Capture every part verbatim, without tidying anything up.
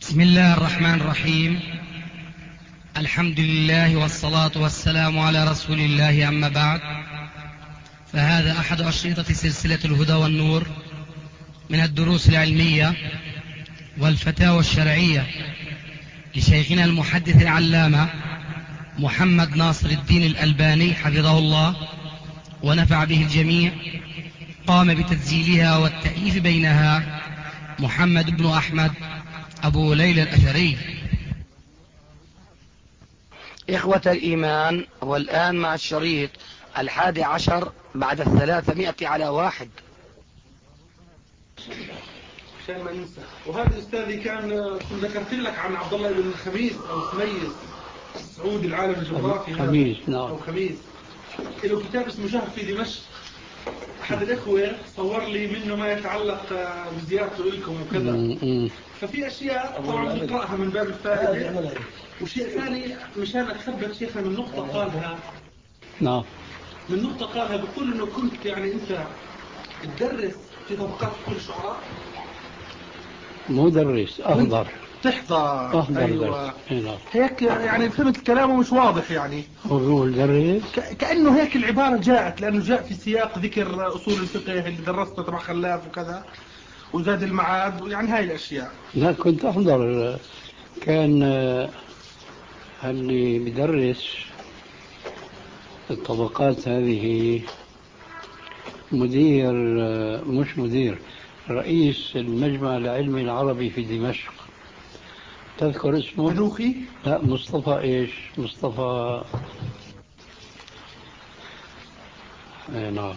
بسم الله الرحمن الرحيم. الحمد لله والصلاة والسلام على رسول الله، أما بعد، فهذا أحد أشرطة سلسلة الهدى والنور من الدروس العلمية والفتاوى الشرعية لشيخنا المحدث العلامة محمد ناصر الدين الألباني حفظه الله ونفع به الجميع. قام بتسجيلها والتأليف بينها محمد بن أحمد أبو ليلى الأثري. إخوة الإيمان، والآن مع الشريط الحادي عشر بعد الثلاثمائة على واحد. عشان ما ننسى. وهذا أستاذي كان ذكرت لك عن عبد الله بن خميس أو خميس سعود العالم الجغرافي، خميس نعم أو خميس، له كتاب اسمه شهر في دمشق. أحد الإخوة صور لي منه ما يتعلق بزيارته لكم وكذا، ففي أشياء طبعا بقرأها من باب الفائدة، وشيء ثاني مشان أتثبت شيخنا من نقطة قالها. نعم من نقطة قالها بيقول إنه كنت يعني أنت تدرس في طبقات كل الشعراء. مدرس أحضر تحضر أحضر أيوة. درس. هيك يعني فهمت كلامه مش واضح يعني. هو درس ك... كأنه هيك العبارة جاءت لأنه جاء في سياق ذكر أصول الفقه اللي درسته تبع خلاف وكذا وزاد المعاد، يعني هاي الأشياء. لا كنت أحضر. كان اللي بدرس الطبقات هذه مدير، مش مدير، رئيس المجمع العلمي العربي في دمشق. تذكر اسمه؟ تنوخي؟ لا، مصطفى ايش؟ مصطفى اي نعم.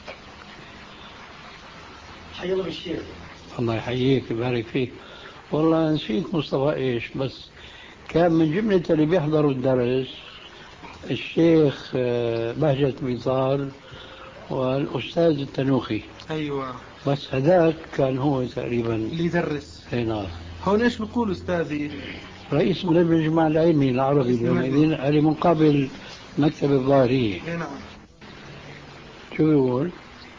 حي الله بالشيخ. الله يحييك ويبارك فيك. والله نسيت مصطفى ايش، بس كان من جملة اللي بيحضروا الدرس الشيخ بهجة بيطال والأستاذ التنوخي. أيوة. بس هذاك كان هو تقريبا اللي يدرس. اي نعم. هون إيش بيقول أستاذي؟ رئيس المجمع العلمي العربي يومئذ على مقابل مكتب الظاهرية. اي نعم. شو بيقول؟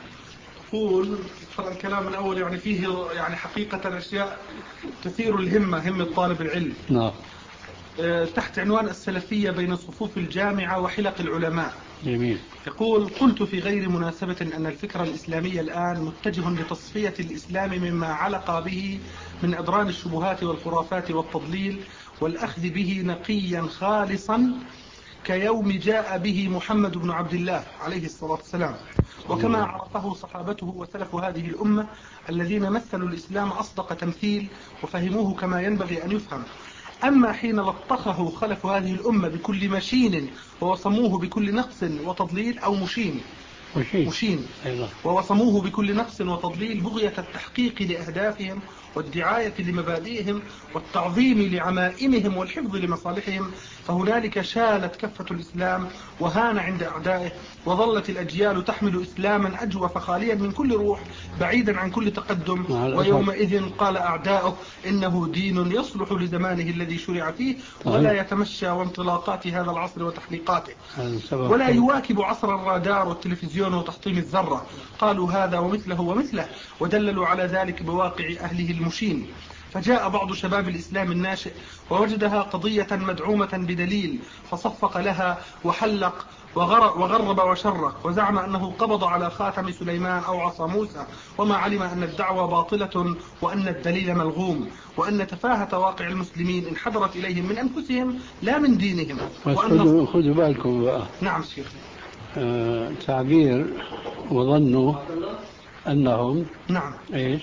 يقول ترى الكلام من أول يعني فيه يعني حقيقة أشياء تثير الهمة، همة طالب العلم. نعم. تحت عنوان السلفية بين صفوف الجامعة وحلق العلماء. جميل. يقول: قلت في غير مناسبة أن الفكر الإسلامي الآن متجه لتصفية الإسلام مما علق به من أدران الشبهات والخرافات والتضليل، والأخذ به نقيا خالصا كيوم جاء به محمد بن عبد الله عليه الصلاة والسلام، وكما عرفه صحابته وسلف هذه الأمة الذين مثلوا الإسلام أصدق تمثيل وفهموه كما ينبغي أن يفهم. أما حين لطخه خلف هذه الأمة بكل مشين ووصموه بكل نقص وتضليل، أو مشين مشين, مشين أيوة. ووصموه بكل نقص وتضليل بغية التحقيق لأهدافهم والدعاية لمبادئهم والتعظيم لعمائمهم والحفظ لمصالحهم، فهنالك شالت كفة الإسلام وهان عند أعدائه، وظلت الأجيال تحمل إسلاما أجوف خاليا من كل روح بعيدا عن كل تقدم. ويومئذ قال أعداؤه إنه دين يصلح لزمانه الذي شرع فيه، ولا يتمشى وانطلاقات هذا العصر وتحليقاته، ولا يواكب عصر الرادار والتلفزيون وتحطيم الذرة. قالوا هذا ومثله ومثله، ودللوا على ذلك بواقع أهله المشين. فجاء بعض شباب الإسلام الناشئ ووجدها قضية مدعومة بدليل، فصفق لها وحلق وغرب وشرق، وزعم أنه قبض على خاتم سليمان أو عصا موسى، وما علم أن الدعوة باطلة وأن الدليل ملغوم، وأن تفاهة واقع المسلمين انحدرت إليهم من أنفسهم لا من دينهم. وأن... خذوا بالكم بقى. نعم شيخ. آه... تعبير وظنوا أنهم نعم إيش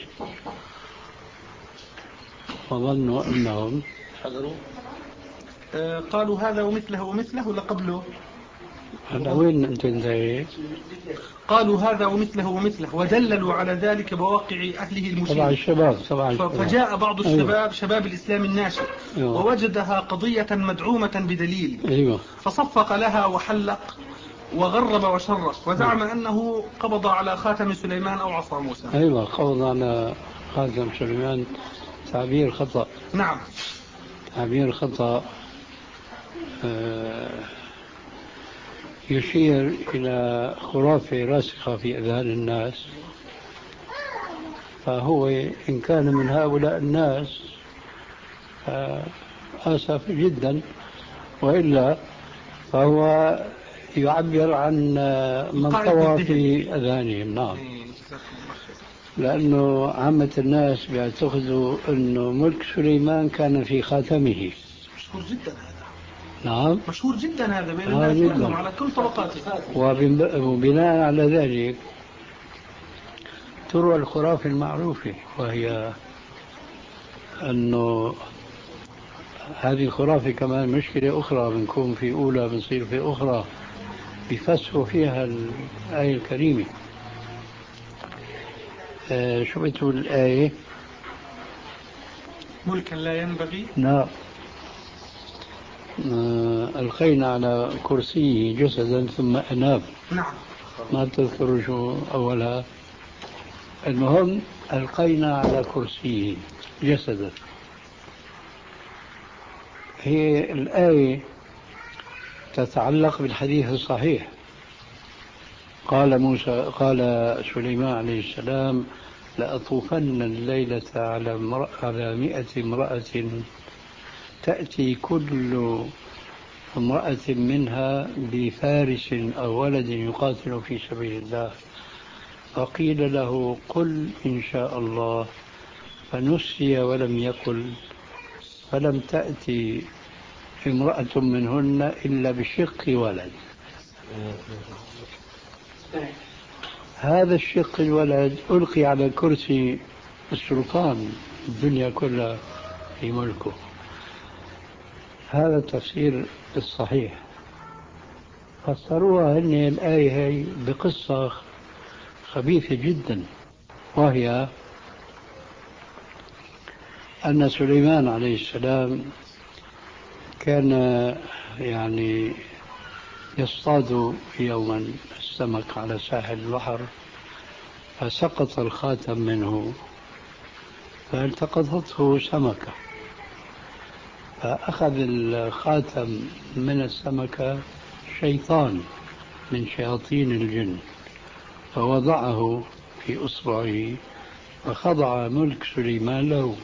وظنوا أنهم حضروا. آه قالوا هذا ومثله ومثله لقبله. هذا وين أنت انتهيت؟ قالوا هذا ومثله ومثله، ودللوا على ذلك بواقع أهله المشين. طبعا الشباب طبعا. فجاء بعض الشباب أيوة. شباب الإسلام الناشئ أيوة. ووجدها قضية مدعومة بدليل أيوة. فصفق لها وحلق وغرب وشرق، وزعم أيوة. أنه قبض على خاتم سليمان أو عصا موسى. أيوة، قبض على خاتم سليمان. تعبير خطأ. نعم تعبير خطأ. آه يشير إلى خرافة راسخة في أذهان الناس، فهو إن كان من هؤلاء الناس آسف جدا، وإلا فهو يعبر عن من طوى في أذانهم. نعم، لأنه عامة الناس بيعتقدوا أنه ملك سليمان كان في خاتمه. مشهور جدا هذا. نعم، مشهور جدا هذا بين آه الناس جداً. كلهم على كل طبقاته. وبناء على ذلك تروى الخرافة المعروفة، وهي أنه هذه الخرافة كمان مشكلة أخرى، بنكون في أولى بنصير في أخرى، بيفسروا فيها الآية الكريمة. آه شو بتقول الآية؟ ملكا لا ينبغي. نعم. آه ألقينا على كرسيه جسدا ثم أناب. نعم. ما بتذكروا شو أولها؟ المهم ألقينا على كرسيه جسدا. هي الآية تتعلق بالحديث الصحيح. قال موسى قال سليمان عليه السلام: لأطوفن الليلة على امرأة على مئة امرأة تأتي كل امرأة منها بفارس أو ولد يقاتل في سبيل الله. فقيل له: قل إن شاء الله، فنسي ولم يقل، فلم تأتي امرأة منهن إلا بشق ولد. هذا الشق الولد ألقي على كرسي السلطان، الدنيا كلها في ملكه. هذا التفسير الصحيح. فسروها هن الآية هي بقصة خبيثة جدا، وهي أن سليمان عليه السلام كان يعني يصطاد يوما السمك على ساحل البحر، فسقط الخاتم منه فالتقطته سمكة، فأخذ الخاتم من السمكة شيطان من شياطين الجن فوضعه في إصبعه، فخضع ملك سليمان له،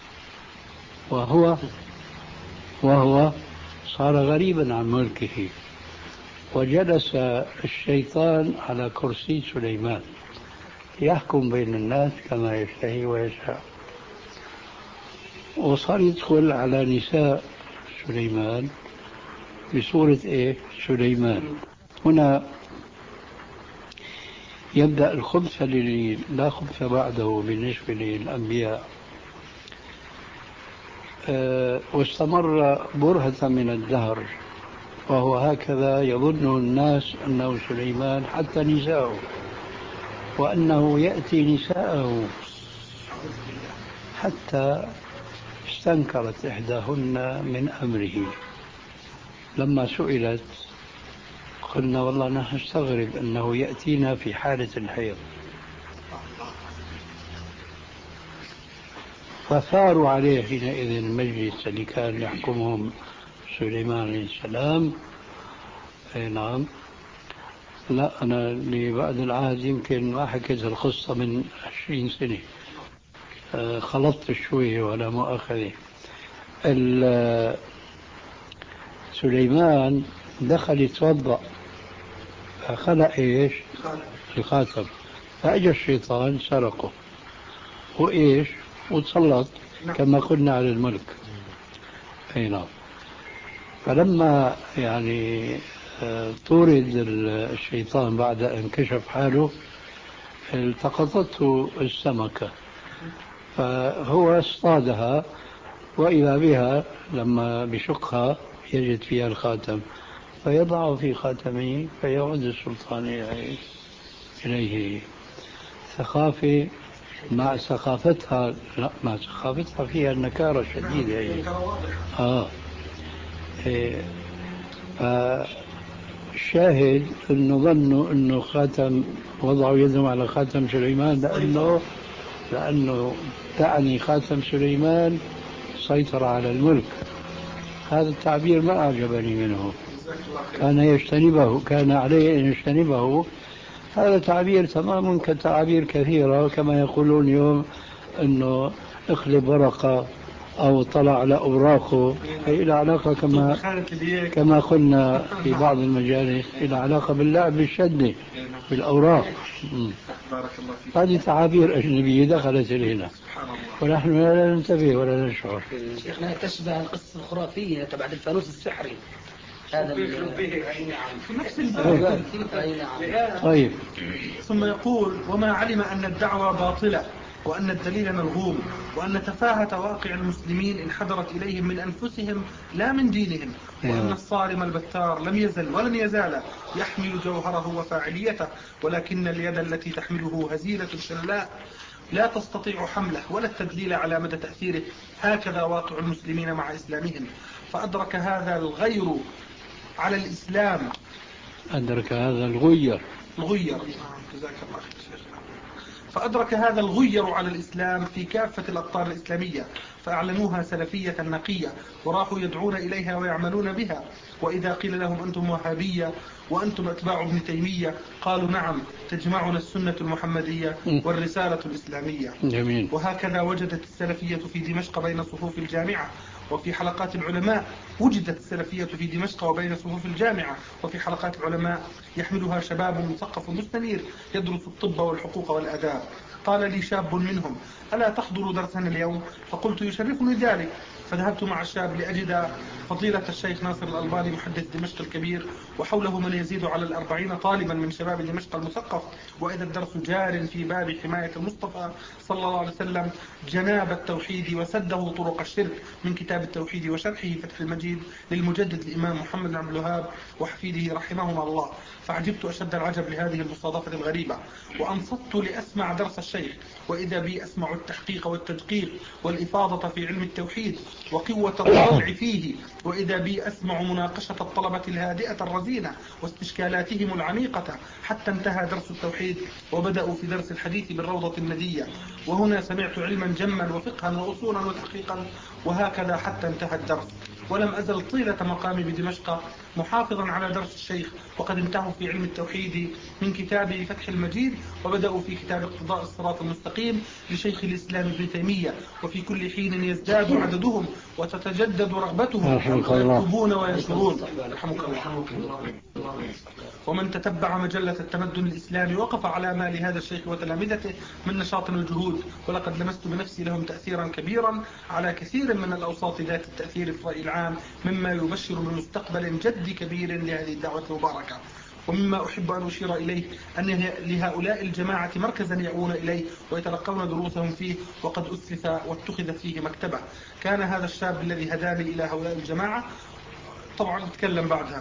وهو وهو صار غريبا عن ملكه، وجلس الشيطان على كرسي سليمان يحكم بين الناس كما يشتهي ويشاء، وصار يدخل على نساء سليمان بصورة إيه؟ سليمان. هنا يبدأ الخبث الذي لا خبث بعده بالنسبة للأنبياء. أه واستمر برهة من الدهر، وهو هكذا يظن الناس أنه سليمان حتى نساءه، وأنه يأتي نساءه، حتى استنكرت إحداهن من أمره لما سئلت قلنا: والله نحن نستغرب أنه يأتينا في حالة الحيض. فثاروا عليه حينئذ المجلس اللي كان يحكمهم سليمان عليه السلام. اي نعم. لا أنا اللي بعد العهد يمكن ما حكيت القصة من عشرين سنة، آه خلطت شوية ولا مؤاخذة. سليمان دخل يتوضأ فخلق إيش؟ الخاتم، فأجى الشيطان سرقه وإيش؟ وتسلط كما قلنا على الملك. أي نعم. فلما يعني طورد الشيطان بعد أن كشف حاله التقطته السمكة، فهو اصطادها، وإذا بها لما بشقها يجد فيها الخاتم فيضعه في خاتمه فيعود السلطان إليه. ثقافة مع ثقافتها، لا مع ثقافتها فيها النكارة الشديدة هي. آه إيه. فالشاهد أنه ظنوا أنه خاتم، وضعوا يدهم على خاتم سليمان لأنه لأنه تعني خاتم سليمان سيطر على الملك. هذا التعبير ما أعجبني منه، كان يجتنبه، كان عليه أن يجتنبه. هذا تعبير تماما كتعابير كثيرة، كما يقولون اليوم أنه اخلب ورقة أو طلع على أوراقه هي لها علاقة كما كما قلنا في بعض المجالس إلى علاقة باللعب بالشدة بالأوراق. بارك الله فيك. هذه تعابير أجنبية دخلت إلينا ونحن لا ننتبه ولا نشعر. شيخنا تشبه القصة الخرافية تبع الفانوس السحري هذا نفس الباب. طيب. ثم يقول وما علم أن الدعوة باطلة وأن الدليل ملغوم وأن تفاهة واقع المسلمين انحدرت إليهم من أنفسهم لا من دينهم وأن الصارم البتار لم يزل ولن يزال يحمل جوهره وفاعليته ولكن اليد التي تحمله هزيلة شلاء لا تستطيع حمله ولا التدليل على مدى تأثيره. هكذا واقع المسلمين مع إسلامهم. فأدرك هذا الغير على الإسلام أدرك هذا الغير الغير جزاك الله خير. فأدرك هذا الغير على الإسلام في كافة الأقطار الإسلامية فأعلنوها سلفية نقية وراحوا يدعون إليها ويعملون بها. وإذا قيل لهم أنتم وهابية وأنتم أتباع ابن تيمية قالوا نعم تجمعنا السنة المحمدية والرسالة الإسلامية. جميل. وهكذا وجدت السلفية في دمشق بين صفوف الجامعة وفي حلقات العلماء. وجدت السلفية في دمشق وبين صفوف الجامعة وفي حلقات العلماء يحملها شباب مثقف مستنير يدرس الطب والحقوق والآداب. قال لي شاب منهم ألا تحضر درسنا اليوم؟ فقلت يشرفني ذلك. فذهبت مع الشاب لأجد فضيلة الشيخ ناصر الألباني محدث دمشق الكبير وحوله من يزيد على الأربعين طالبا من شباب دمشق المثقف. وإذا الدرس جار في باب حماية المصطفى صلى الله عليه وسلم جناب التوحيد وسده طرق الشرك من كتاب التوحيد وشرحه فتح المجيد للمجدد الإمام محمد بن عبد الوهاب وحفيده رحمهما الله. فعجبت أشد العجب لهذه المصادفة الغريبة وأنصت لأسمع درس الشيخ وإذا بي أسمع التحقيق والتدقيق والإفاضة في علم التوحيد وقوة الطلع فيه. وإذا بي أسمع مناقشة الطلبة الهادئة الرزينة واستشكالاتهم العميقة حتى انتهى درس التوحيد وبدأوا في درس الحديث بالروضة الندية. وهنا سمعت علما جما وفقها وأصولا وتحقيقا. وهكذا حتى انتهى الدرس. ولم أزل طيلة مقامي بدمشق محافظا على درس الشيخ وقد انتهوا في علم التوحيد من كتاب فتح المجيد وبدأوا في كتاب اقتضاء الصراط المستقيم لشيخ الإسلام ابن تيمية. وفي كل حين يزداد عددهم وتتجدد رغبتهم ويكتبون وينشرون. ومن تتبع مجلة التمدن الإسلامي وقف على ما لهذا الشيخ وتلامذته من نشاط وجهود. ولقد لمست بنفسي لهم تأثيرا كبيرا على كثير من الأوساط ذات التأثير في الرأي العام مما يبشر بمستقبل جد كبير لهذه الدعوة المباركة. ومما أحب أن أشير إليه أن لهؤلاء الجماعة مركزا يأوون إليه ويتلقون دروسهم فيه وقد أسس واتخذت فيه مكتبة. كان هذا الشاب الذي هداني إلى هؤلاء الجماعة طبعا نتكلم بعدها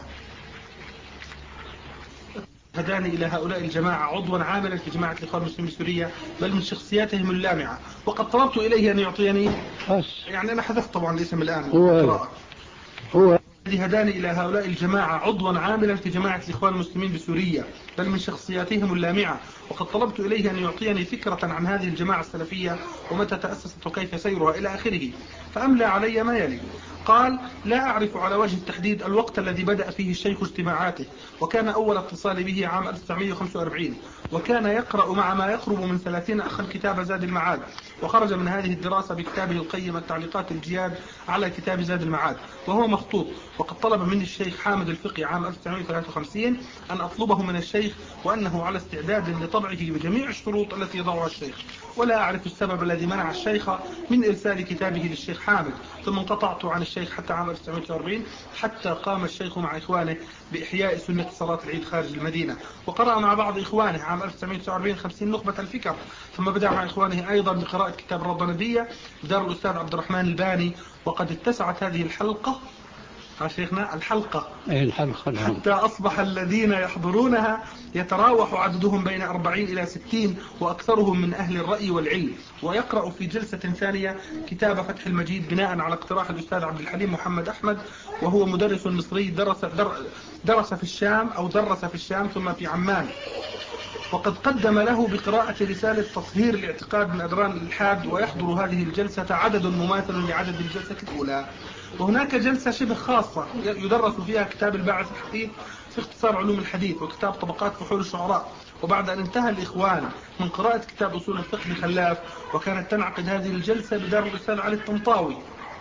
هداني إلى هؤلاء الجماعة عضوا عاملا في جماعة الإخوان المسلمين بسوريا بل من شخصياتهم اللامعة. وقد طلبت إليه أن يعطيني يعني أنا حذفت طبعا الاسم الآن هو, هو الذي هداني إلى هؤلاء الجماعة عضوا عاملا في جماعة الإخوان المسلمين بسوريا بل من شخصياتهم اللامعة. وقد طلبت إليه أن يعطيني فكرة عن هذه الجماعة السلفية ومتى تأسست وكيف سيرها إلى آخره. فأملى علي ما يلي. قال لا أعرف على وجه التحديد الوقت الذي بدأ فيه الشيخ اجتماعاته وكان أول اتصال به عام ألف وتسعمائة وخمسة وأربعين وكان يقرأ مع ما يقرب من ثلاثين أخا كتاب زاد المعاد وخرج من هذه الدراسة بكتابه القيم التعليقات الجياد على كتاب زاد المعاد وهو مخطوط. وقد طلب مني الشيخ حامد الفقي عام ألف وتسعمائة وثلاثة وخمسين أن أطلبه من الشيخ وأنه على استعداد لطبعه بجميع الشروط التي يضعها الشيخ. ولا أعرف السبب الذي منع الشيخ من إرسال كتابه للشيخ حامد. ثم انقطعت عن الشيخ حتى عام ألف وتسعمائة وأربعين حتى قام الشيخ مع إخوانه بإحياء سنة صلاة العيد خارج المدينة وقرأ مع بعض إخوانه عام ألف وتسعمائة وتسعة وأربعين خمسين نخبة الفكر. ثم بدأ مع إخوانه أيضا بقراءة كتاب الرضندية دار الأستاذ عبد الرحمن الباني. وقد اتسعت هذه الحلقة شيخنا الحلقة الحلقة حتى أصبح الذين يحضرونها يتراوح عددهم بين أربعين إلى ستين وأكثرهم من أهل الرأي والعلم. ويقرأ في جلسة ثانية كتاب فتح المجيد بناء على اقتراح الأستاذ عبد الحليم محمد أحمد وهو مدرس مصري درس, درس في الشام أو درس في الشام ثم في عمان. وقد قدم له بقراءة رسالة تطهير الاعتقاد من أدران الإلحاد. ويحضر هذه الجلسة عدد مماثل لعدد الجلسة الأولى. وهناك جلسة شبه خاصة يدرس فيها كتاب الباعث الحديث في اختصار علوم الحديث وكتاب طبقات فحول الشعراء. وبعد أن انتهى الإخوان من قراءة كتاب أصول الفقه لخلاف وكانت تنعقد هذه الجلسة بدار الأستاذ علي الطنطاوي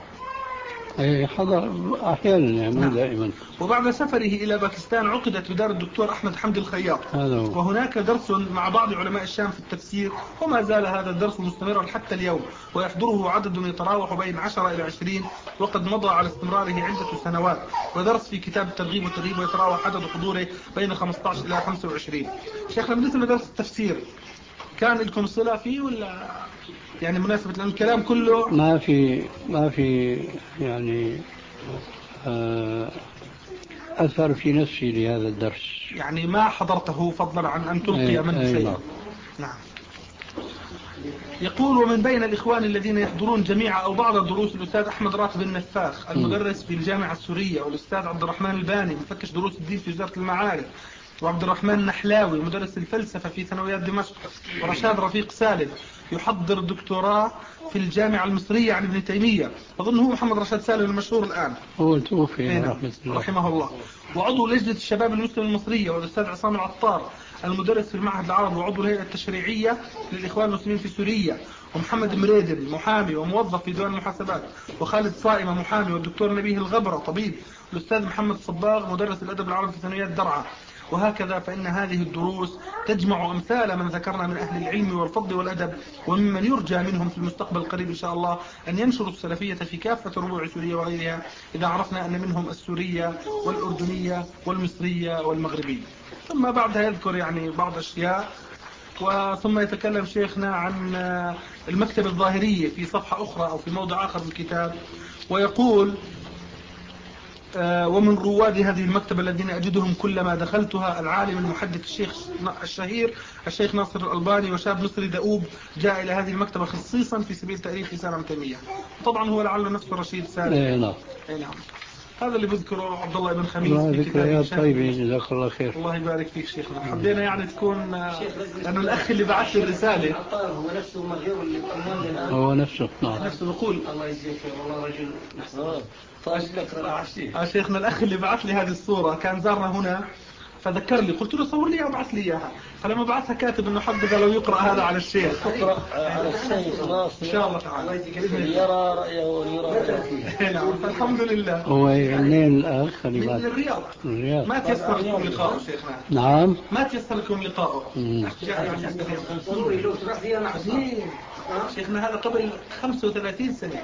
إيه حضر أحيانا يعني مو نعم. دائما. وبعد سفره إلى باكستان عقدت بدار الدكتور أحمد حمد الخياط، هذا هو. وهناك درس مع بعض علماء الشام في التفسير، وما زال هذا الدرس مستمرا حتى اليوم، ويحضره عدد يتراوح بين عشرة إلى عشرين، وقد مضى على استمراره عدة سنوات، ودرس في كتاب الترغيب والترهيب ويتراوح عدد حضوره بين خمسة عشر إلى خمسة وعشرين. شيخنا بالنسبة لدرس التفسير كان لكم صلة فيه ولا يعني مناسبة لأن الكلام كله ما في ما في يعني آه أثر في نفسي لهذا الدرس، يعني ما حضرته فضلا عن أن تلقي أي منه أي شيئا؟ نعم. نعم. يقول ومن بين الإخوان الذين يحضرون جميع أو بعض الدروس الأستاذ أحمد راتب النفاخ المدرس في الجامعة السورية، والأستاذ عبد الرحمن الباني مفتش دروس الدين في وزارة المعارف، وعبد الرحمن النحلاوي مدرس الفلسفة في ثانويات دمشق، ورشاد رفيق سالم يحضر دكتوراه في الجامعة المصرية عن ابن تيمية، أظن هو محمد رشاد سالم المشهور الآن، هو توفي نعم. رحمة الله. رحمه الله. وعضو لجنة الشباب المسلم المصرية، والأستاذ عصام العطار المدرس في المعهد العربي وعضو الهيئة التشريعية للإخوان المسلمين في سوريا، ومحمد مريدل محامي وموظف في ديوان المحاسبات، وخالد صائمة محامي، والدكتور نبيه الغبرة طبيب، والأستاذ محمد صباغ مدرس الأدب العربي في ثانويات درعا. وهكذا فإن هذه الدروس تجمع أمثال من ذكرنا من أهل العلم والفضل والأدب، وممن يرجى منهم في المستقبل القريب إن شاء الله أن ينشروا السلفية في كافة ربوع سوريا وغيرها، إذا عرفنا أن منهم السورية والأردنية والمصرية والمغربية. ثم بعدها يذكر يعني بعض أشياء، وثم يتكلم شيخنا عن المكتبة الظاهرية في صفحة أخرى أو في موضع آخر من الكتاب، ويقول ومن رواد هذه المكتبة الذين أجدهم كلما دخلتها العالم المحدث الشيخ الشهير الشيخ ناصر الألباني، وشاب مصري دؤوب جاء إلى هذه المكتبة خصيصا في سبيل تأليف رسالة ابن تيمية. طبعا هو لعله نفسه رشيد سالم. اي نعم. اي نعم. هذا اللي بذكره عبد الله بن خميس في ذكريات طيبة جزاك الله خير. الله يبارك فيك شيخنا. حبينا يعني تكون لأنه الأخ اللي بعث لي الرسالة هو نفسه مغيور اللي الآن هو نفسه نعم. نفسه بقول الله يجزيك والله رجل محسن. آه شيخنا الأخ اللي بعث لي هذه الصورة كان زارنا هنا فذكر لي، قلت له صور لي وابعث لي اياها، فلما بعثها كاتب انه حبذا لو يقرأ هذا على الشيخ. يقرأ على الشيخ ناصر ان شاء الله تعالى يرى رأيه ويرى رأيه. نعم الحمد لله. هو منين الأخ اللي من بعد؟ الرياض. الرياض. ما تيسر لكم لقاءه شيخنا. نعم. ما تيسر لكم لقاءه. ضروري لو تروح فيها محزين. شيخنا هذا قبل خمسة وثلاثين سنة.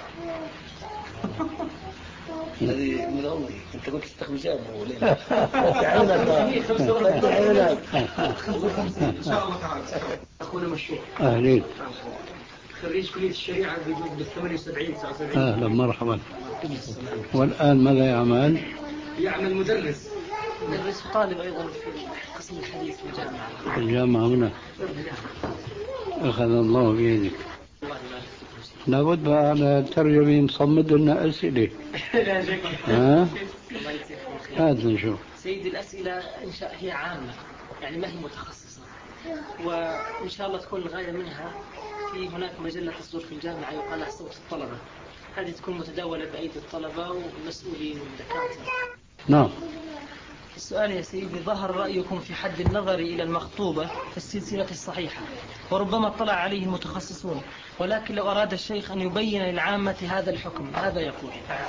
هذه من عمري انت كنت تستخدم جامعه ولا تعينك تعينك ان شاء الله تعالى. اخونا مشهور اهلين خريج كليه الشريعه بال ثمانية وسبعين تسعة وسبعين. اهلا مرحبا. والان ماذا يعمل؟ يعمل مدرس مدرس طالب ايضا في قسم الحديث في الجامعه. في الجامعه هنا. اخذ الله بيدك. لابد على الترجمة نصمد لنا أسئلة. ها؟ هات نشوف. سيدي الأسئلة إن شاء هي عامة يعني ما هي متخصصة، وإن شاء الله تكون الغاية منها في هناك مجلة تصدر في الجامعة يقال لها صوت الطلبة، هذه تكون متداولة بأيدي الطلبة والمسؤولين والدكاترة. نعم. السؤال يا سيدي، ظهر رأيكم في حد النظر إلى المخطوبة في السلسلة الصحيحة، وربما اطلع عليه المتخصصون، ولكن لو أراد الشيخ أن يبين للعامة هذا الحكم ماذا يقول؟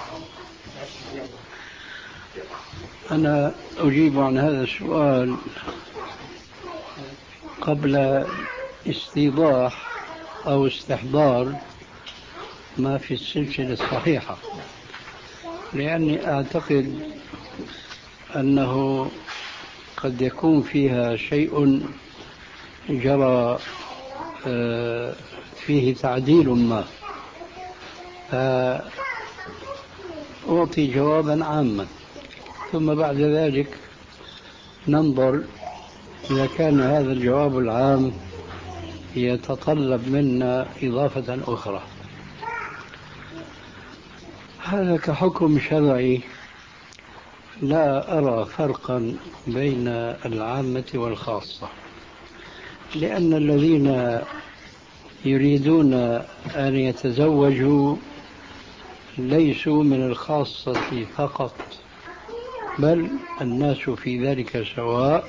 أنا أجيب عن هذا السؤال قبل استيضاح أو استحضار ما في السلسلة الصحيحة، لأني أعتقد أنه قد يكون فيها شيء جرى فيه تعديل ما، فأعطي جوابا عاما ثم بعد ذلك ننظر إذا كان هذا الجواب العام يتطلب منا إضافة أخرى. هذا كحكم شرعي لا أرى فرقا بين العامة والخاصة، لأن الذين يريدون أن يتزوجوا ليسوا من الخاصة فقط، بل الناس في ذلك سواء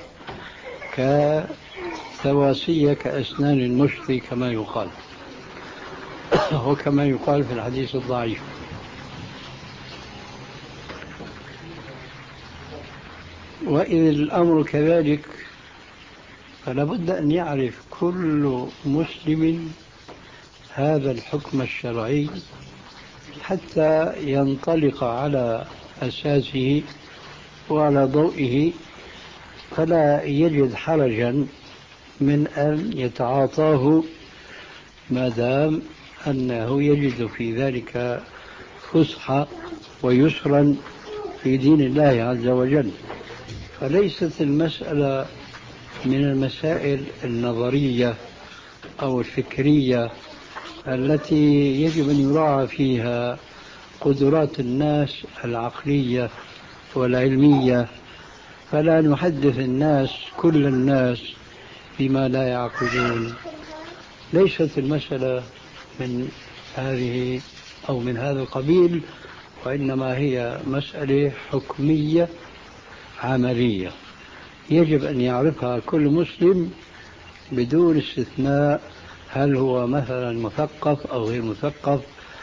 كسواسية كأسنان المشط كما يقال وكما يقال في الحديث الضعيف. وإذا الأمر كذلك فلا بد أن يعرف كل مسلم هذا الحكم الشرعي حتى ينطلق على أساسه وعلى ضوئه، فلا يجد حرجا من أن يتعاطاه ما دام أنه يجد في ذلك فسحة ويسرا في دين الله عز وجل. فليست المسألة من المسائل النظرية أو الفكرية التي يجب أن يراعى فيها قدرات الناس العقلية والعلمية، فلا نحدث الناس كل الناس بما لا يعقلون. ليست المسألة من هذه أو من هذا القبيل، وإنما هي مسألة حكمية عملية يجب أن يعرفها كل مسلم بدون استثناء، هل هو مثلا مثقف أو غير مثقف،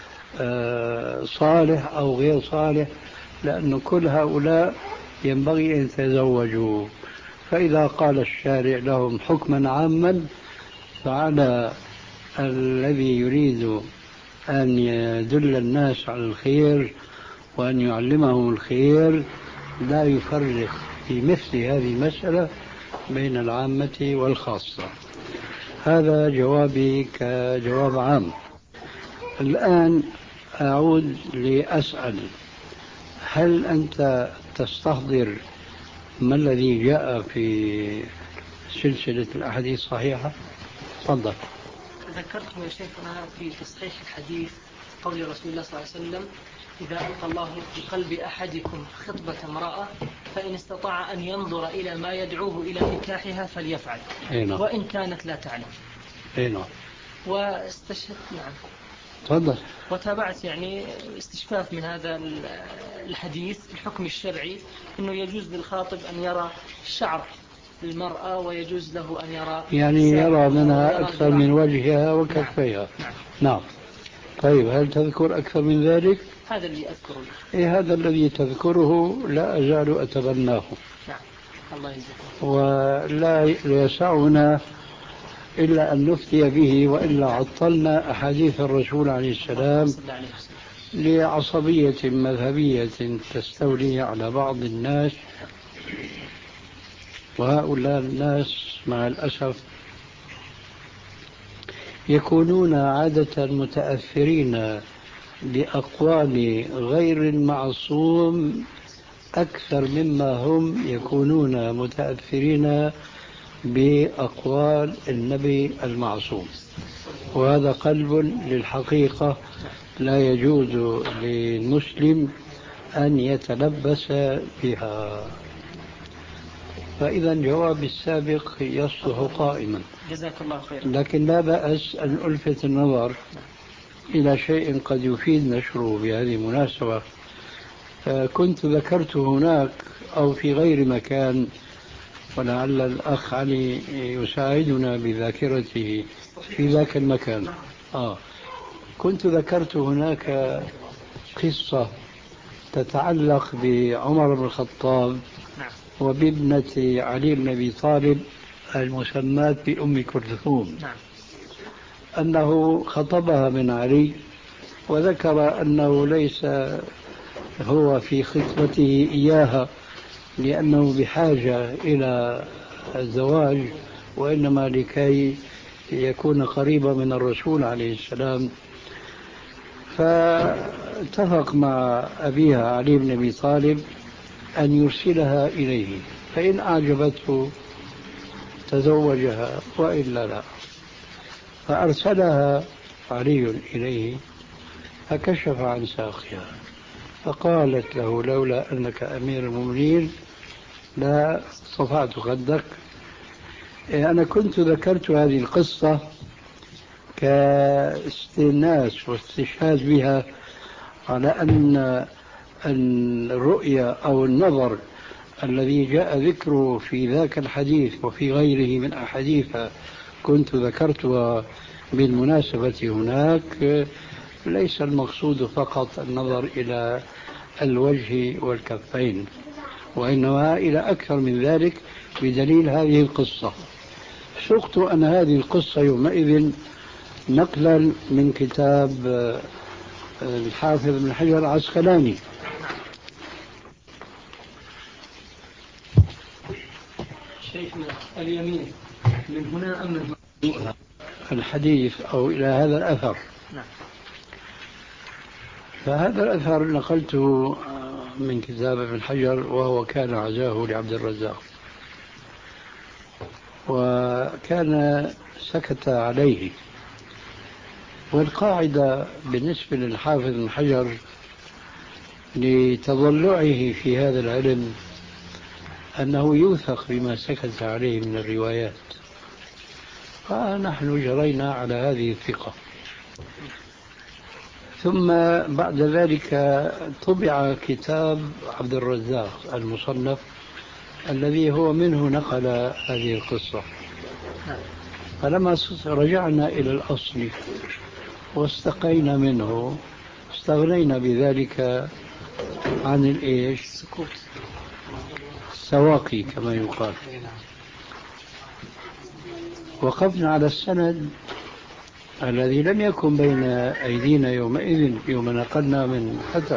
صالح أو غير صالح، لأن كل هؤلاء ينبغي أن يتزوجوا. فإذا قال الشارع لهم حكما عاما فعلى الذي يريد أن يدل الناس على الخير وأن يعلمهم الخير لا يفرق في مثل هذه المسألة بين العامة والخاصة. هذا جوابي كجواب عام. الآن أعود لأسأل، هل أنت تستحضر ما الذي جاء في سلسلة الأحاديث الصحيحة؟ تفضل. ذكرت يا شيخنا في تصحيح الحديث قول رسول الله صلى الله عليه وسلم: إذا ألقى الله في قلب أحدكم خطبة امرأة فإن استطاع أن ينظر إلى ما يدعوه إلى نكاحها فليفعل وإن كانت لا تعلم. نعم. واستشهد نعم. تفضل. وتابعت يعني استشفاف من هذا الحديث الحكم الشرعي أنه يجوز للخاطب أن يرى شعر المرأة ويجوز له أن يرى يعني يرى منها أكثر من وجهها وكفيها. نعم. نعم. طيب هل تذكر أكثر من ذلك؟ هذا اللي أذكره. إيه هذا الذي تذكره لا أزال أتبناه. نعم. الله يجزاك. ولا يسعنا إلا أن نفتي به، وإلا عطلنا أحاديث الرسول عليه السلام لعصبية مذهبية تستولي على بعض الناس. وهؤلاء الناس مع الأسف يكونون عادة متأثرين بأقوال غير المعصوم أكثر مما هم يكونون متأثرين بأقوال النبي المعصوم، وهذا قلب للحقيقة لا يجوز للمسلم أن يتلبس بها. فإذا جواب السابق يصلح قائما. جزاك الله خيرا. لكن لا بأس أن ألفت النظر إلى شيء قد يفيد نشره بهذه المناسبة. كنت ذكرت هناك أو في غير مكان، ولعل الأخ علي يساعدنا بذاكرته في ذاك المكان. آه. كنت ذكرت هناك قصة تتعلق بعمر بن الخطاب وبابنة علي بن أبي طالب المسماة بأم كلثوم، أنه خطبها من علي وذكر أنه ليس هو في خطبته إياها لأنه بحاجة إلى الزواج، وإنما لكي يكون قريبا من الرسول عليه السلام. فاتفق مع أبيها علي بن أبي طالب أن يرسلها إليه، فإن أعجبته تزوجها وإلا لا. فأرسلها علي إليه فكشف عن ساقها فقالت له: لولا أنك أمير المؤمنين لا صفعت خدك. أنا كنت ذكرت هذه القصة كاستئناس واستشهاد بها على أن الرؤية أو النظر الذي جاء ذكره في ذاك الحديث وفي غيره من أحاديث كنت ذكرتها بالمناسبة هناك، ليس المقصود فقط النظر إلى الوجه والكفين، وإنما إلى أكثر من ذلك بدليل هذه القصة. سقت أن هذه القصة يومئذ نقلا من كتاب الحافظ بن حجر العسقلاني. شيخنا اليمين من هنا أم من هنا؟ الحديث أو إلى هذا الأثر. نعم. فهذا الأثر نقلته من كتاب ابن حجر، وهو كان عزاه لعبد الرزاق، وكان سكت عليه. والقاعدة بالنسبة للحافظ ابن حجر لتضلعه في هذا العلم أنه يوثق بما سكت عليه من الروايات، فنحن جرينا على هذه الثقة. ثم بعد ذلك طبع كتاب عبد الرزاق المصنف الذي هو منه نقل هذه القصة. فلما رجعنا إلى الأصل واستقينا منه استغنينا بذلك عن الإيش؟ السكوت، السواقي كما يقال. وقفنا على السند الذي لم يكن بين أيدينا يومئذ يوم نقلنا من حتى،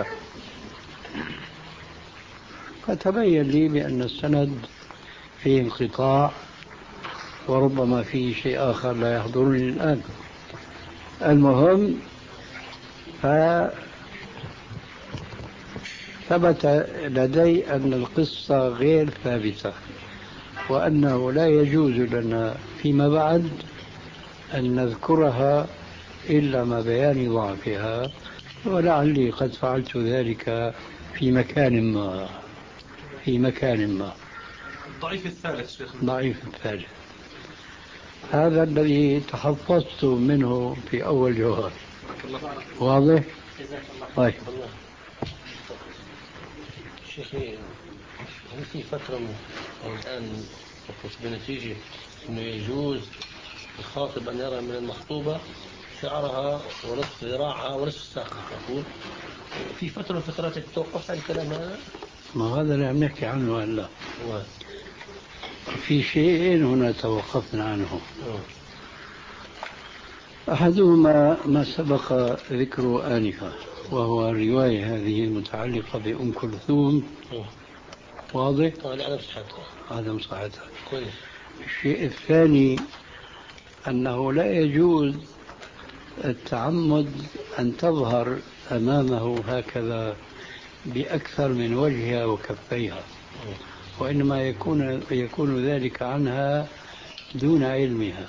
فتبين لي بأن السند فيه انقطاع، وربما فيه شيء آخر لا يحضرني الآن. المهم فثبت لدي أن القصة غير ثابتة، وأنه لا يجوز لنا فيما بعد أن نذكرها إلا ما بيان ضعفها، ولعلي قد فعلت ذلك في مكان ما في مكان ما ضعيف الثالث شيخ. ضعيف الثالث هذا الذي تحفظت منه في أول جوهر. واضح؟ طيب شيخي، هل في فترة الآن بنتيجة أنه يجوز الخاطب أن يرى من المخطوبة شعرها ونصف ذراعها ونصف ساقها؟ أقول في فترة من فترات توقفت عن الكلام هذا. ما هذا اللي عم نحكي عنه هلا. في شيئين هنا توقفنا عنه. أحدهما ما سبق ذكره آنفا، وهو الرواية هذه المتعلقة بأم كلثوم. واضح؟ هذا مصحتها. هذا مصحتها. كويس. الشيء الثاني أنه لا يجوز التعمد أن تظهر أمامه هكذا بأكثر من وجهها وكفيها، وإنما يكون يكون ذلك عنها دون علمها.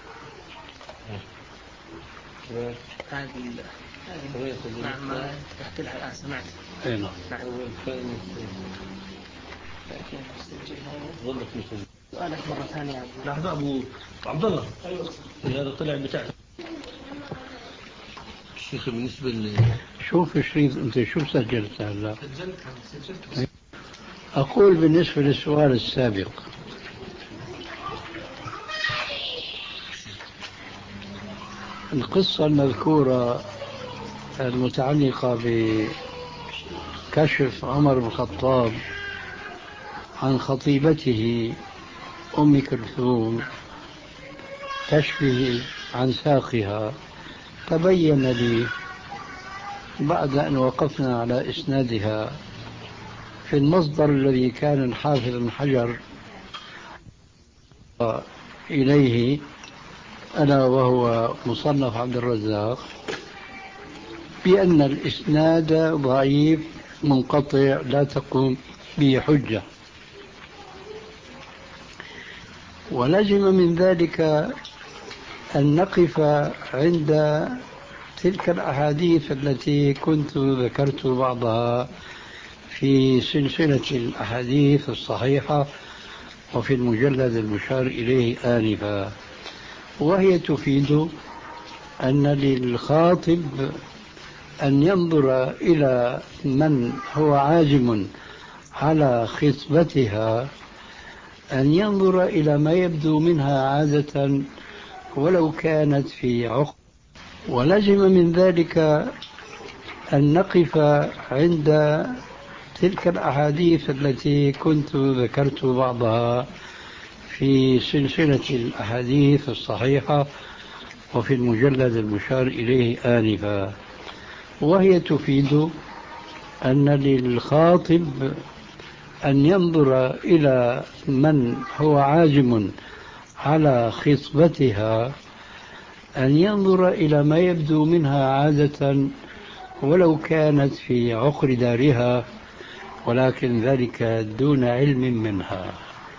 هذه نعم ما تحت لها الآن سمعت. أي نعم. سؤالك مرة ثانية. لحظة أبو عبد الله. هذا طلع بتاع الشيخ بالنسبة ل شوف الشريط أنت شو سجلت هلا؟ سجلت. أقول بالنسبة للسؤال السابق، القصة المذكورة المتعلقة بكشف عمر بن الخطاب عن خطيبته أم كلثوم تشفي عن ساقها، تبين لي بعد أن وقفنا على إسنادها في المصدر الذي كان الحافظ بن حجر إليه ألا وهو مصنف عبد الرزاق، بأن الإسناد ضعيف منقطع لا تقوم به حجة. ولزم من ذلك أن نقف عند تلك الأحاديث التي كنت ذكرت بعضها في سلسلة الأحاديث الصحيحة وفي المجلد المشار إليه آنفا، وهي تفيد أن للخاطب أن ينظر إلى من هو عازم على خطبتها، أن ينظر إلى ما يبدو منها عادة ولو كانت في عقد. ولزم من ذلك أن نقف عند تلك الأحاديث التي كنت ذكرت بعضها في سلسلة الأحاديث الصحيحة وفي المجلد المشار إليه آنفا، وهي تفيد أن للخاطب أن ينظر إلى من هو عازم على خطبتها، أن ينظر إلى ما يبدو منها عادة ولو كانت في عقر دارها، ولكن ذلك دون علم منها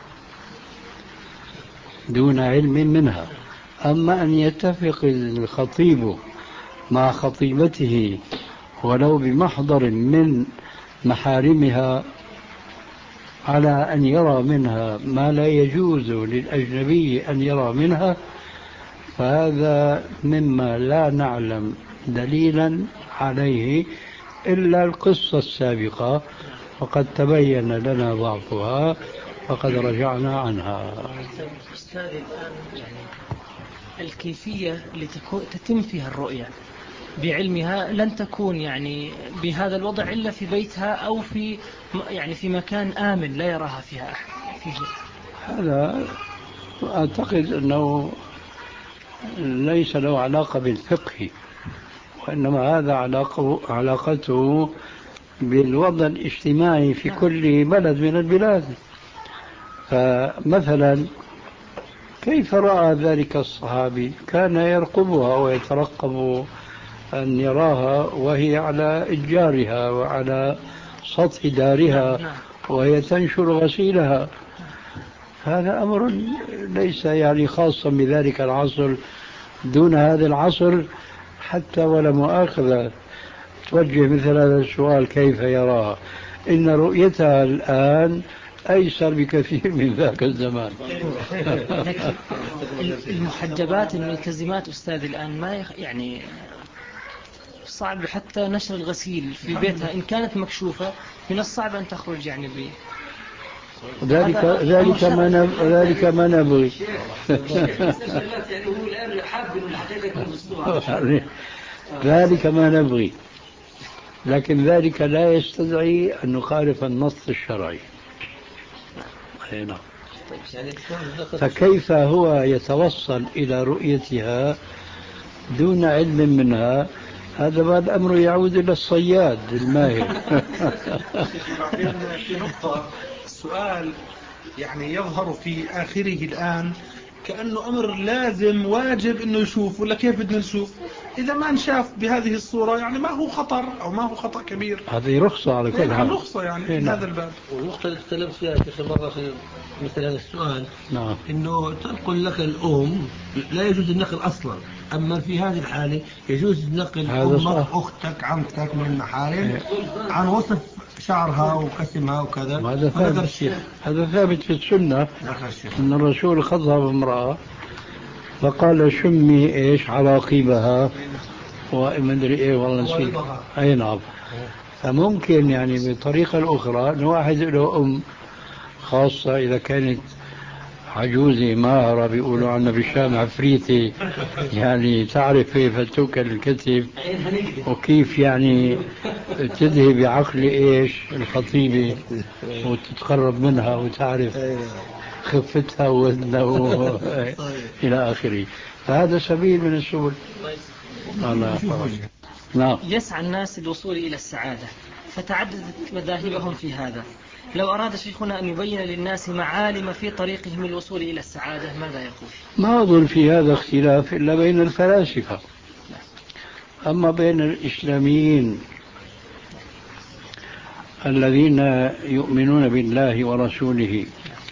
دون علم منها. أما أن يتفق الخطيب مع خطيبته ولو بمحضر من محارمها على أن يرى منها ما لا يجوز للأجنبي أن يرى منها، فهذا مما لا نعلم دليلا عليه إلا القصة السابقة، وقد تبين لنا ضعفها وقد رجعنا عنها. أستاذ الآن يعني الكيفية اللي تتم فيها الرؤية بعلمها لن تكون يعني بهذا الوضع إلا في بيتها أو في يعني في مكان آمن لا يراها فيها أحد فيه. هذا أعتقد أنه ليس له علاقة بالفقه، وإنما هذا علاقة علاقته بالوضع الاجتماعي في كل بلد من البلاد. فمثلا كيف رأى ذلك الصحابي؟ كان يرقبها ويترقب أن يراها وهي على إتجارها وعلى سطح دارها وهي تنشر غسيلها. هذا أمر ليس يعني خاصا بذلك العصر دون هذا العصر، حتى ولا مؤاخذة توجه مثل هذا السؤال كيف يراها؟ إن رؤيتها الآن أيسر بكثير من ذاك الزمان. المحجبات الملتزمات أستاذ الآن ما يخ... يعني صعب حتى نشر الغسيل في بيتها إن كانت مكشوفة، من الصعب أن تخرج يعني بي ذلك ذلك ما نب... ذلك ما نبغي. ذلك ما نبغي، لكن ذلك لا يستدعي أن نخالف النص الشرعي. نعم. فكيف هو يتوصل إلى رؤيتها دون علم منها؟ هذا بعد أمر يعود إلى الصياد الماهر. في نقطة السؤال يعني يظهر في آخره الآن كأنه أمر لازم واجب إنه يشوف، ولا كيف بدنا نشوف؟ إذا ما نشاف بهذه الصورة يعني ما هو خطر أو ما هو خطأ كبير. هذه رخصة على كل حال. رخصة يعني في هذا الباب. والنقطة اللي تكلمت فيها في مرة في مثل هذا السؤال، نعم، إنه تنقل لك الأم لا يجوز النقل أصلا، أما في هذه الحالة يجوز نقل أمك أختك عمتك من المحارم عن وصف شعرها وقسمها وكذا. هذا ثابت هذا ثابت في السنة أن الرسول خطب امرأة فقال شمي إيش عراقيبها ومدري إيه والله نسيت. أي نعم. فممكن يعني بطريقة الأخرى أن واحد له أم خاصة إذا كانت عجوزة ماهرة بيقولوا عنها بالشام عفريتي، يعني تعرف كيف توكل الكتف وكيف يعني تذهب عقل إيش الخطيبة وتتقرب منها وتعرف خفتها ووزنها إلى آخره. فهذا سبيل من السبل. نعم. يسعى الناس للوصول إلى السعادة فتعددت مذاهبهم في هذا. لو أراد شيخنا أن يبين للناس معالم في طريقهم للوصول إلى السعادة ماذا يقول؟ ما أظن في هذا اختلاف إلا بين الفلاسفة، أما بين الإسلاميين الذين يؤمنون بالله ورسوله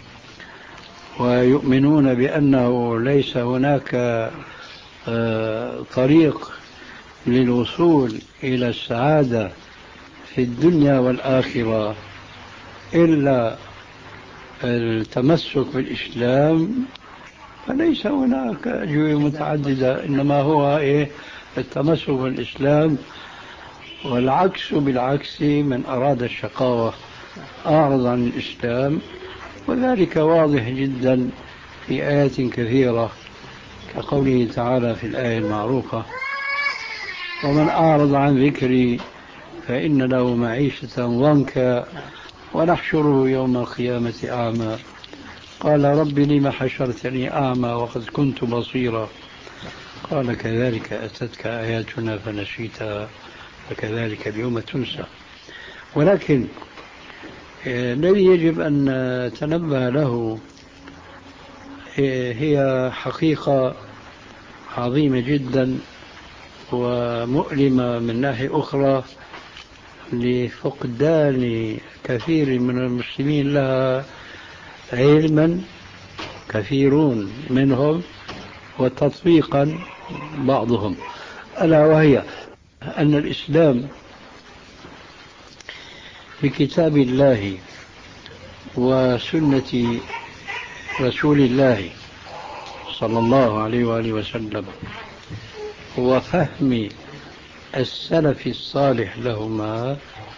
ويؤمنون بأنه ليس هناك طريق للوصول إلى السعادة في الدنيا والآخرة إلا التمسك بالإسلام، فليس هناك أجوبة متعددة، إنما هو إيه التمسك بالإسلام. والعكس بالعكس، من أراد الشقاوة أعرض عن الإسلام، وذلك واضح جدا في آيات كثيرة كقوله تعالى في الآية المعروفة: ومن أعرض عن ذكري فإن له معيشة ضنكا ونحشره يوم القيامة أعمى قال رب لم حشرتني أعمى وقد كنت بصيرا قال كذلك أتتك آياتنا فنسيتها فكذلك اليوم تنسى. ولكن الذي يجب أن نتنبه له هي حقيقة عظيمة جدا ومؤلمة من ناحية أخرى لفقدان كثير من المسلمين لها علما كثيرون منهم وتطبيقا بعضهم، ألا وهي أن الإسلام بكتاب الله وسنة رسول الله صلى الله عليه وآله وسلم وفهم السلف الصالح لهما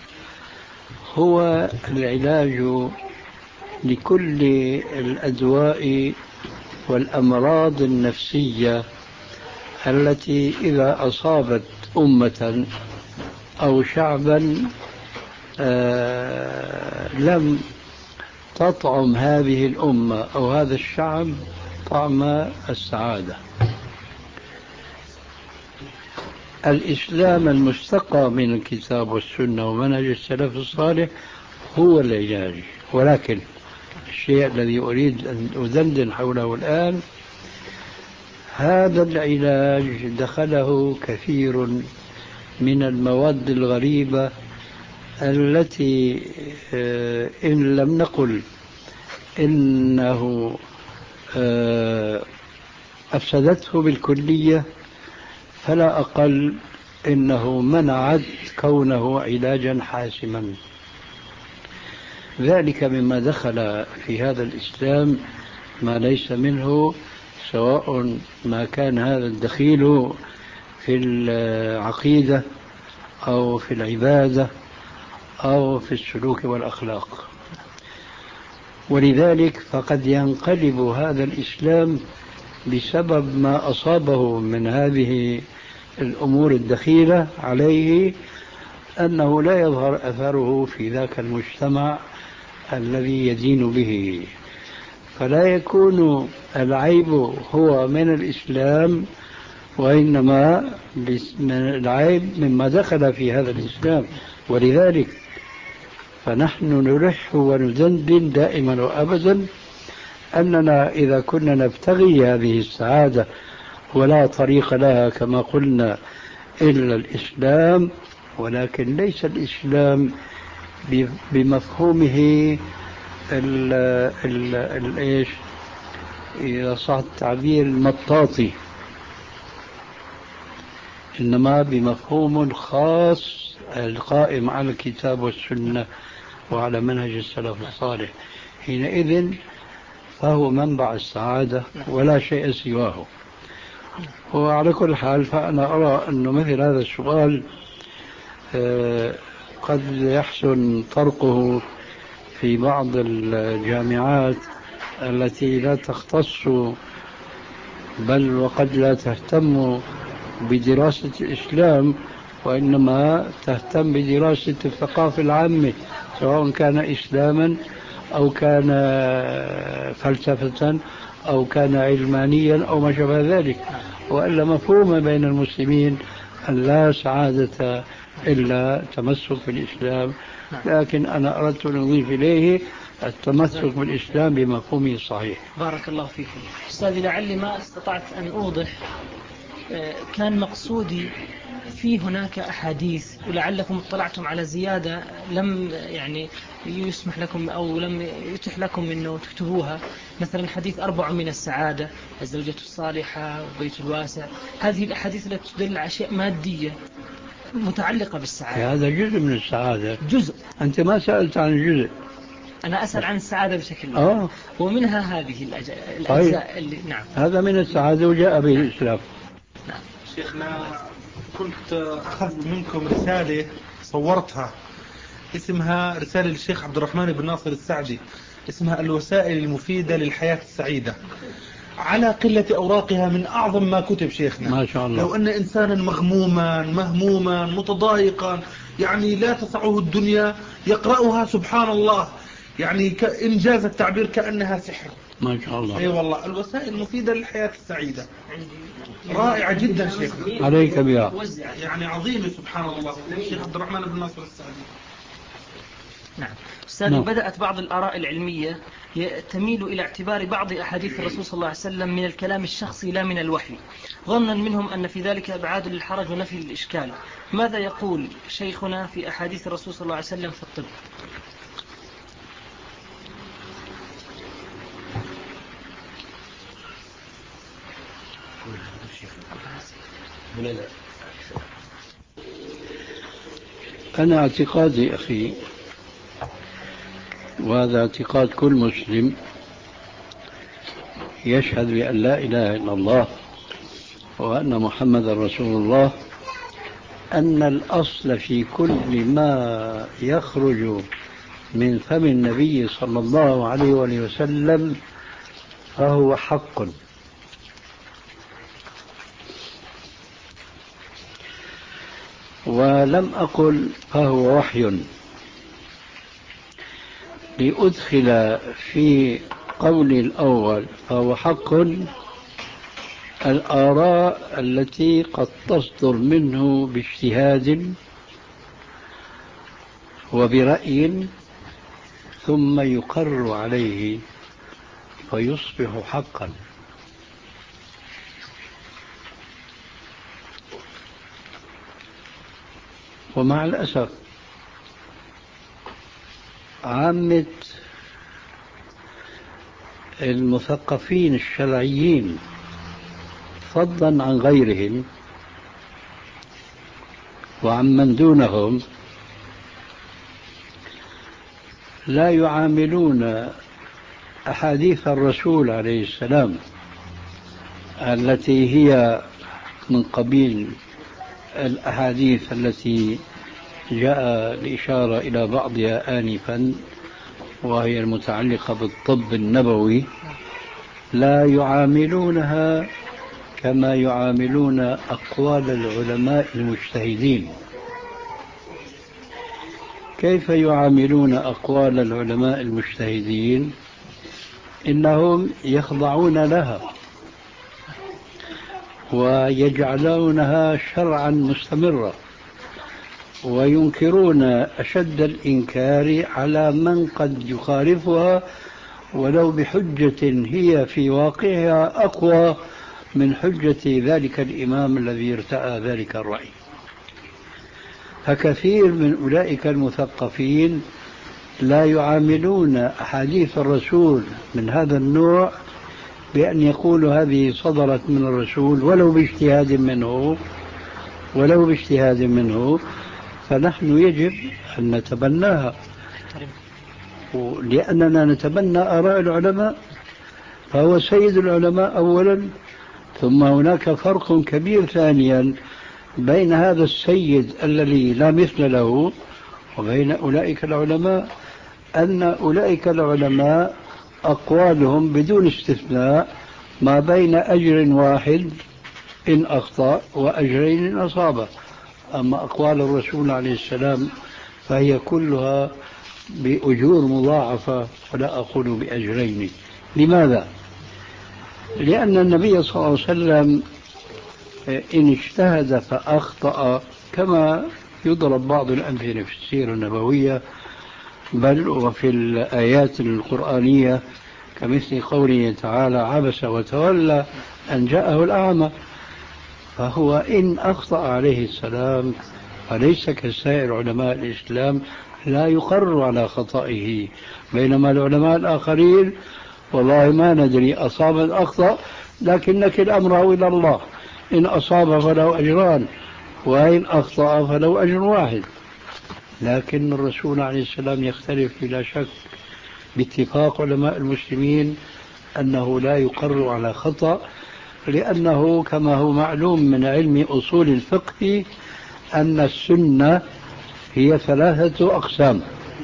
هو العلاج لكل الأدواء والأمراض النفسية التي إذا أصابت أمة أو شعبا آه لم تطعم هذه الأمة أو هذا الشعب طعم السعادة. الإسلام المستقى من الكتاب والسنة ومنهج السلف الصالح هو العلاج. ولكن الشيء الذي أريد أن أدندن حوله الآن هذا العلاج دخله كثير من المواد الغريبة التي إن لم نقل إنه أفسدته بالكلية فلا أقل إنه منعت كونه علاجا حاسما. ذلك مما دخل في هذا الإسلام ما ليس منه، سواء ما كان هذا الدخيل في العقيدة أو في العبادة أو في السلوك والأخلاق. ولذلك فقد ينقلب هذا الإسلام بسبب ما أصابه من هذه الأمور الدخيلة عليه أنه لا يظهر أثره في ذاك المجتمع الذي يدين به، فلا يكون العيب هو من الإسلام وإنما العيب مما دخل في هذا الإسلام. ولذلك فنحن نلح وندندن دائما وأبدا أننا إذا كنا نبتغي هذه السعادة ولا طريق لها كما قلنا إلا الإسلام، ولكن ليس الإسلام بمفهومه ال ال ال إيش إذا صح التعبير المطاطي، إنما بمفهوم خاص القائم على الكتاب والسنة وعلى منهج السلف الصالح. حينئذ فهو منبع السعادة ولا شيء سواه. وعلى كل حال فأنا أرى أنه مثل هذا السؤال قد يحسن طرقه في بعض الجامعات التي لا تختص بل وقد لا تهتم بدراسة الإسلام وإنما تهتم بدراسة الثقافة العامة، سواء كان إسلاما أو كان فلسفة أو كان علمانيا أو ما شابه ذلك، وإلا مفهوم بين المسلمين أن لا سعادة إلا تمسك بالإسلام. لكن أنا أردت أن أضيف إليه التمسك بالإسلام بمفهومه الصحيح. بارك الله فيكم. أستاذي لعلي ما استطعت أن أوضح، كان مقصودي في هناك أحاديث ولعلكم اطلعتم على زيادة لم يعني يسمح لكم أو لم يتح لكم أنه تكتبوها، مثلا حديث أربع من السعادة، الزوجة الصالحة والبيت الواسع، هذه الأحاديث التي تدل على أشياء مادية متعلقة بالسعادة. هذا جزء من السعادة. جزء. أنت ما سألت عن الجزء. أنا أسأل عن السعادة بشكل آه. ومنها هذه الأجزاء طيب. اللي نعم هذا من السعادة وجاء به الإسلام. نعم. شيخنا كنت أخذت منكم رسالة صورتها اسمها رسالة للشيخ عبد الرحمن بن ناصر السعدي، اسمها الوسائل المفيدة للحياة السعيدة. على قلة أوراقها من أعظم ما كتب شيخنا. ما شاء الله. لو أن إنسانا مغموما مهموما متضايقا يعني لا تسعه الدنيا يقرأها سبحان الله، يعني إنجاز التعبير كأنها سحر. ما شاء الله. أي والله الوسائل مفيدة للحياة السعيدة، رائعة جدا شيخ، عليك بها، يعني عظيمة سبحان الله. الشيخ عبد الرحمن بن ناصر السعدي. نعم أستاذي، بدأت بعض الآراء العلمية تميل إلى اعتبار بعض أحاديث الرسول صلى الله عليه وسلم من الكلام الشخصي لا من الوحي، ظنا منهم أن في ذلك إبعاد للحرج ونفي الإشكال. ماذا يقول شيخنا في أحاديث الرسول صلى الله عليه وسلم في الطب؟ أنا اعتقادي أخي، وهذا اعتقاد كل مسلم يشهد بأن لا إله إلا الله وأن محمد رسول الله، أن الأصل في كل ما يخرج من فم النبي صلى الله عليه وآله وسلم فهو حق. ولم أقل فهو وحي لأدخل في قولي الأول فهو حق الآراء التي قد تصدر منه باجتهاد وبرأي ثم يقر عليه فيصبح حقا. ومع الأسف عامة المثقفين الشرعيين فضلا عن غيرهم وعن من دونهم لا يعاملون أحاديث الرسول عليه السلام التي هي من قبيل الأحاديث التي جاء الإشارة إلى بعضها آنفا وهي المتعلقة بالطب النبوي، لا يعاملونها كما يعاملون أقوال العلماء المجتهدين. كيف يعاملون أقوال العلماء المجتهدين؟ إنهم يخضعون لها ويجعلونها شرعا مستمرا وينكرون أشد الإنكار على من قد يخالفها ولو بحجة هي في واقعها أقوى من حجة ذلك الإمام الذي ارتأى ذلك الرأي. فكثير من أولئك المثقفين لا يعاملون أحاديث الرسول من هذا النوع بأن يقولوا هذه صدرت من الرسول ولو باجتهاد منه ولو باجتهاد منه فنحن يجب أن نتبناها، لأننا نتبنى آراء العلماء، فهو سيد العلماء أولا، ثم هناك فرق كبير ثانيا بين هذا السيد الذي لا مثل له وبين أولئك العلماء، أن أولئك العلماء أقوالهم بدون استثناء ما بين أجر واحد إن أخطأ وأجرين إن أصاب. أما أقوال الرسول عليه السلام فهي كلها بأجور مضاعفة ولا أقول بأجرين. لماذا؟ لأن النبي صلى الله عليه وسلم إن اجتهد فأخطأ كما يضرب بعض الأمثلة في السيرة النبوية بل وفي الآيات القرآنية كمثل قوله تعالى عبس وتولى أن جاءه الأعمى، فهو إن أخطأ عليه السلام فليس كسائر علماء الإسلام لا يقر على خطئه، بينما العلماء الآخرين والله ما ندري أصاب أم أخطأ لكنك الأمر إلى الله، إن أصاب فله أجران وإن أخطأ فله أجر واحد. لكن الرسول عليه السلام يختلف بلا شك باتفاق علماء المسلمين أنه لا يقر على خطأ، لأنه كما هو معلوم من علم أصول الفقه أن السنة هي ثلاثة أقسام: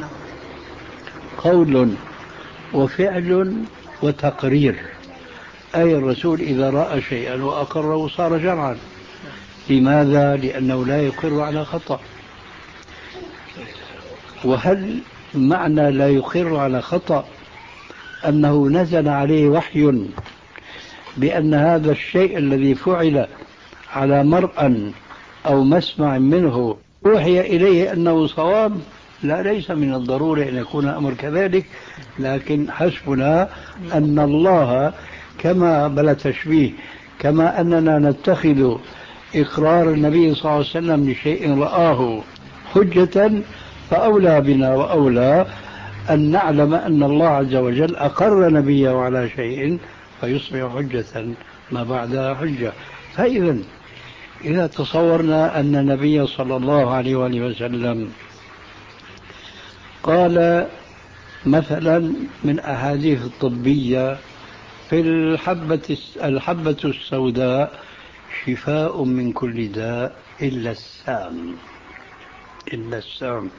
قول وفعل وتقرير، أي الرسول إذا رأى شيئا وأقره صار شرعا. لماذا؟ لأنه لا يقر على خطأ. وهل معنى لا يقر على خطأ أنه نزل عليه وحي بأن هذا الشيء الذي فعل على مرأى أو مسمع منه أوحي إليه أنه صواب؟ لا، ليس من الضروري أن يكون الأمر كذلك، لكن حسبنا أن الله كما بلا تشبيه، كما أننا نتخذ إقرار النبي صلى الله عليه وسلم لشيء رآه حجة، فأولى بنا وأولى أن نعلم أن الله عز وجل أقر نبيه على شيء فيصبح حجة ما بعدها حجة. فإذا إذا تصورنا أن النبي صلى الله عليه وآله وسلم قال مثلا من أحاديث الطبية في الحبة الحبة السوداء شفاء من كل داء إلا السام، إلا السام،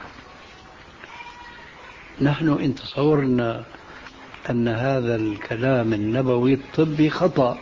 نحن إن تصورنا أن هذا الكلام النبوي الطبي خطأ،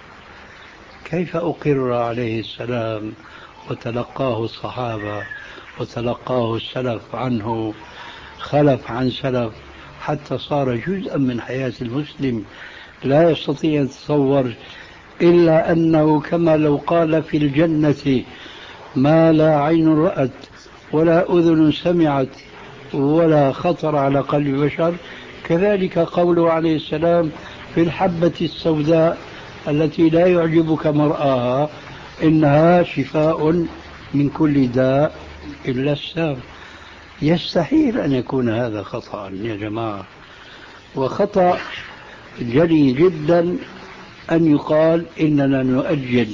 كيف أقر عليه السلام وتلقاه الصحابة وتلقاه السلف عنه خلف عن سلف حتى صار جزءا من حياة المسلم؟ لا يستطيع أن يتصور إلا أنه كما لو قال في الجنة ما لا عين رأت ولا أذن سمعت ولا خطر على قلب بشر، كذلك قوله عليه السلام في الحبة السوداء التي لا يعجبك مرآها إنها شفاء من كل داء إلا السام. يستحيل أن يكون هذا خطأ يا جماعة، وخطأ جلي جدا أن يقال إننا نؤجل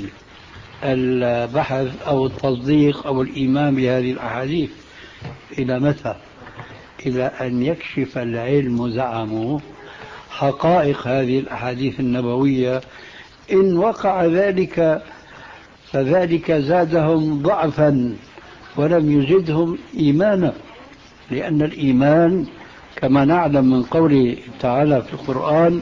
البحث أو التصديق أو الإيمان بهذه الأحاديث. إلى متى؟ إلى أن يكشف العلم زعموا حقائق هذه الأحاديث النبوية. إن وقع ذلك فذلك زادهم ضعفا ولم يزدهم إيمانا، لأن الإيمان كما نعلم من قوله تعالى في القرآن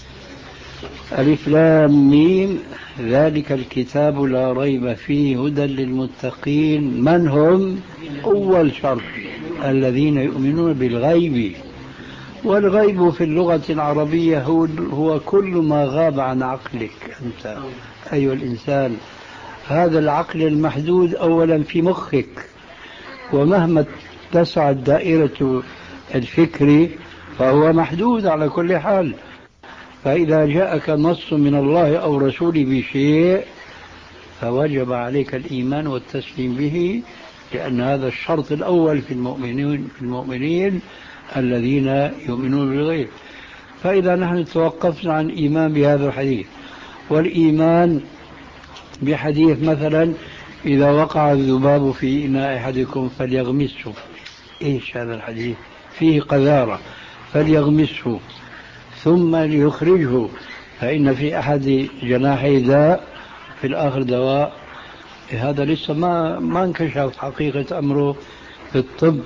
ألف لام ميم ذلك الكتاب لا ريب فيه هدى للمتقين من هم؟ أول شرط الذين يؤمنون بالغيب، والغيب في اللغة العربية هو, هو كل ما غاب عن عقلك أنت أيها الإنسان. هذا العقل المحدود أولا في مخك، ومهما تسعت دائرة الفكر فهو محدود على كل حال. فإذا جاءك نص من الله أو رسوله بشيء فوجب عليك الإيمان والتسليم به، لأن هذا الشرط الأول في المؤمنين, في المؤمنين الذين يؤمنون بالغيب. فإذا نحن توقفنا عن الإيمان بهذا الحديث، والإيمان بحديث مثلا إذا وقع الذباب في إناء أحدكم فليغمسه، إيش هذا الحديث؟ فيه قذارة، فليغمسه ثم ليخرجه فإن في أحد جناحي داء في الآخر دواء. هذا لسه ما ما انكشف حقيقة أمره في الطب.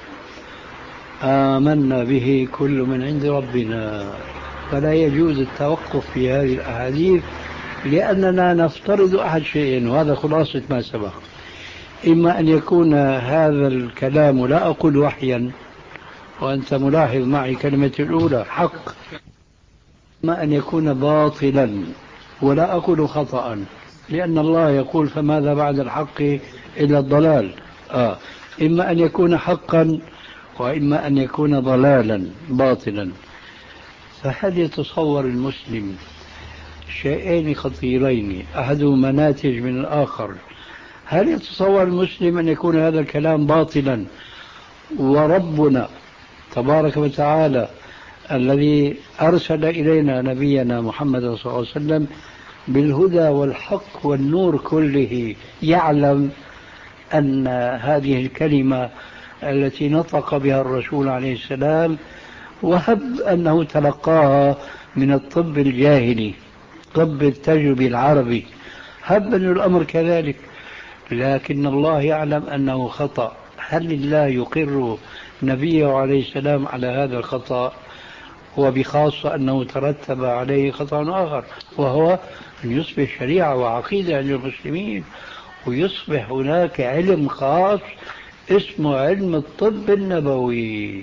آمنا به كل من عند ربنا، فلا يجوز التوقف في هذه الأحاديث، لأننا نفترض أحد شيئين، وهذا خلاصة ما سبق: إما أن يكون هذا الكلام لا أقول وحيا، وأنت ملاحظ معي كلمة الأولى حق، إما أن يكون باطلا، ولا أقول خطأ، لأن الله يقول فماذا بعد الحق إلا الضلال. آه. إما أن يكون حقا وإما أن يكون ضلالا باطلا. فهل يتصور المسلم شيئين خطيرين أحدهما ناتج من الآخر؟ هل يتصور المسلم أن يكون هذا الكلام باطلا وربنا تبارك وتعالى الذي أرسل إلينا نبينا محمد صلى الله عليه وسلم بالهدى والحق والنور كله يعلم أن هذه الكلمة التي نطق بها الرسول عليه السلام، وهب أنه تلقاها من الطب الجاهلي، طب التجربي العربي، هب أن الأمر كذلك، لكن الله يعلم أنه خطأ. هل الله يقر نبيه عليه السلام على هذا الخطأ؟ وبخاصة أنه ترتب عليه خطأ آخر، وهو أن يصبح شريعة وعقيدة عند المسلمين، ويصبح هناك علم خاص اسمه علم الطب النبوي.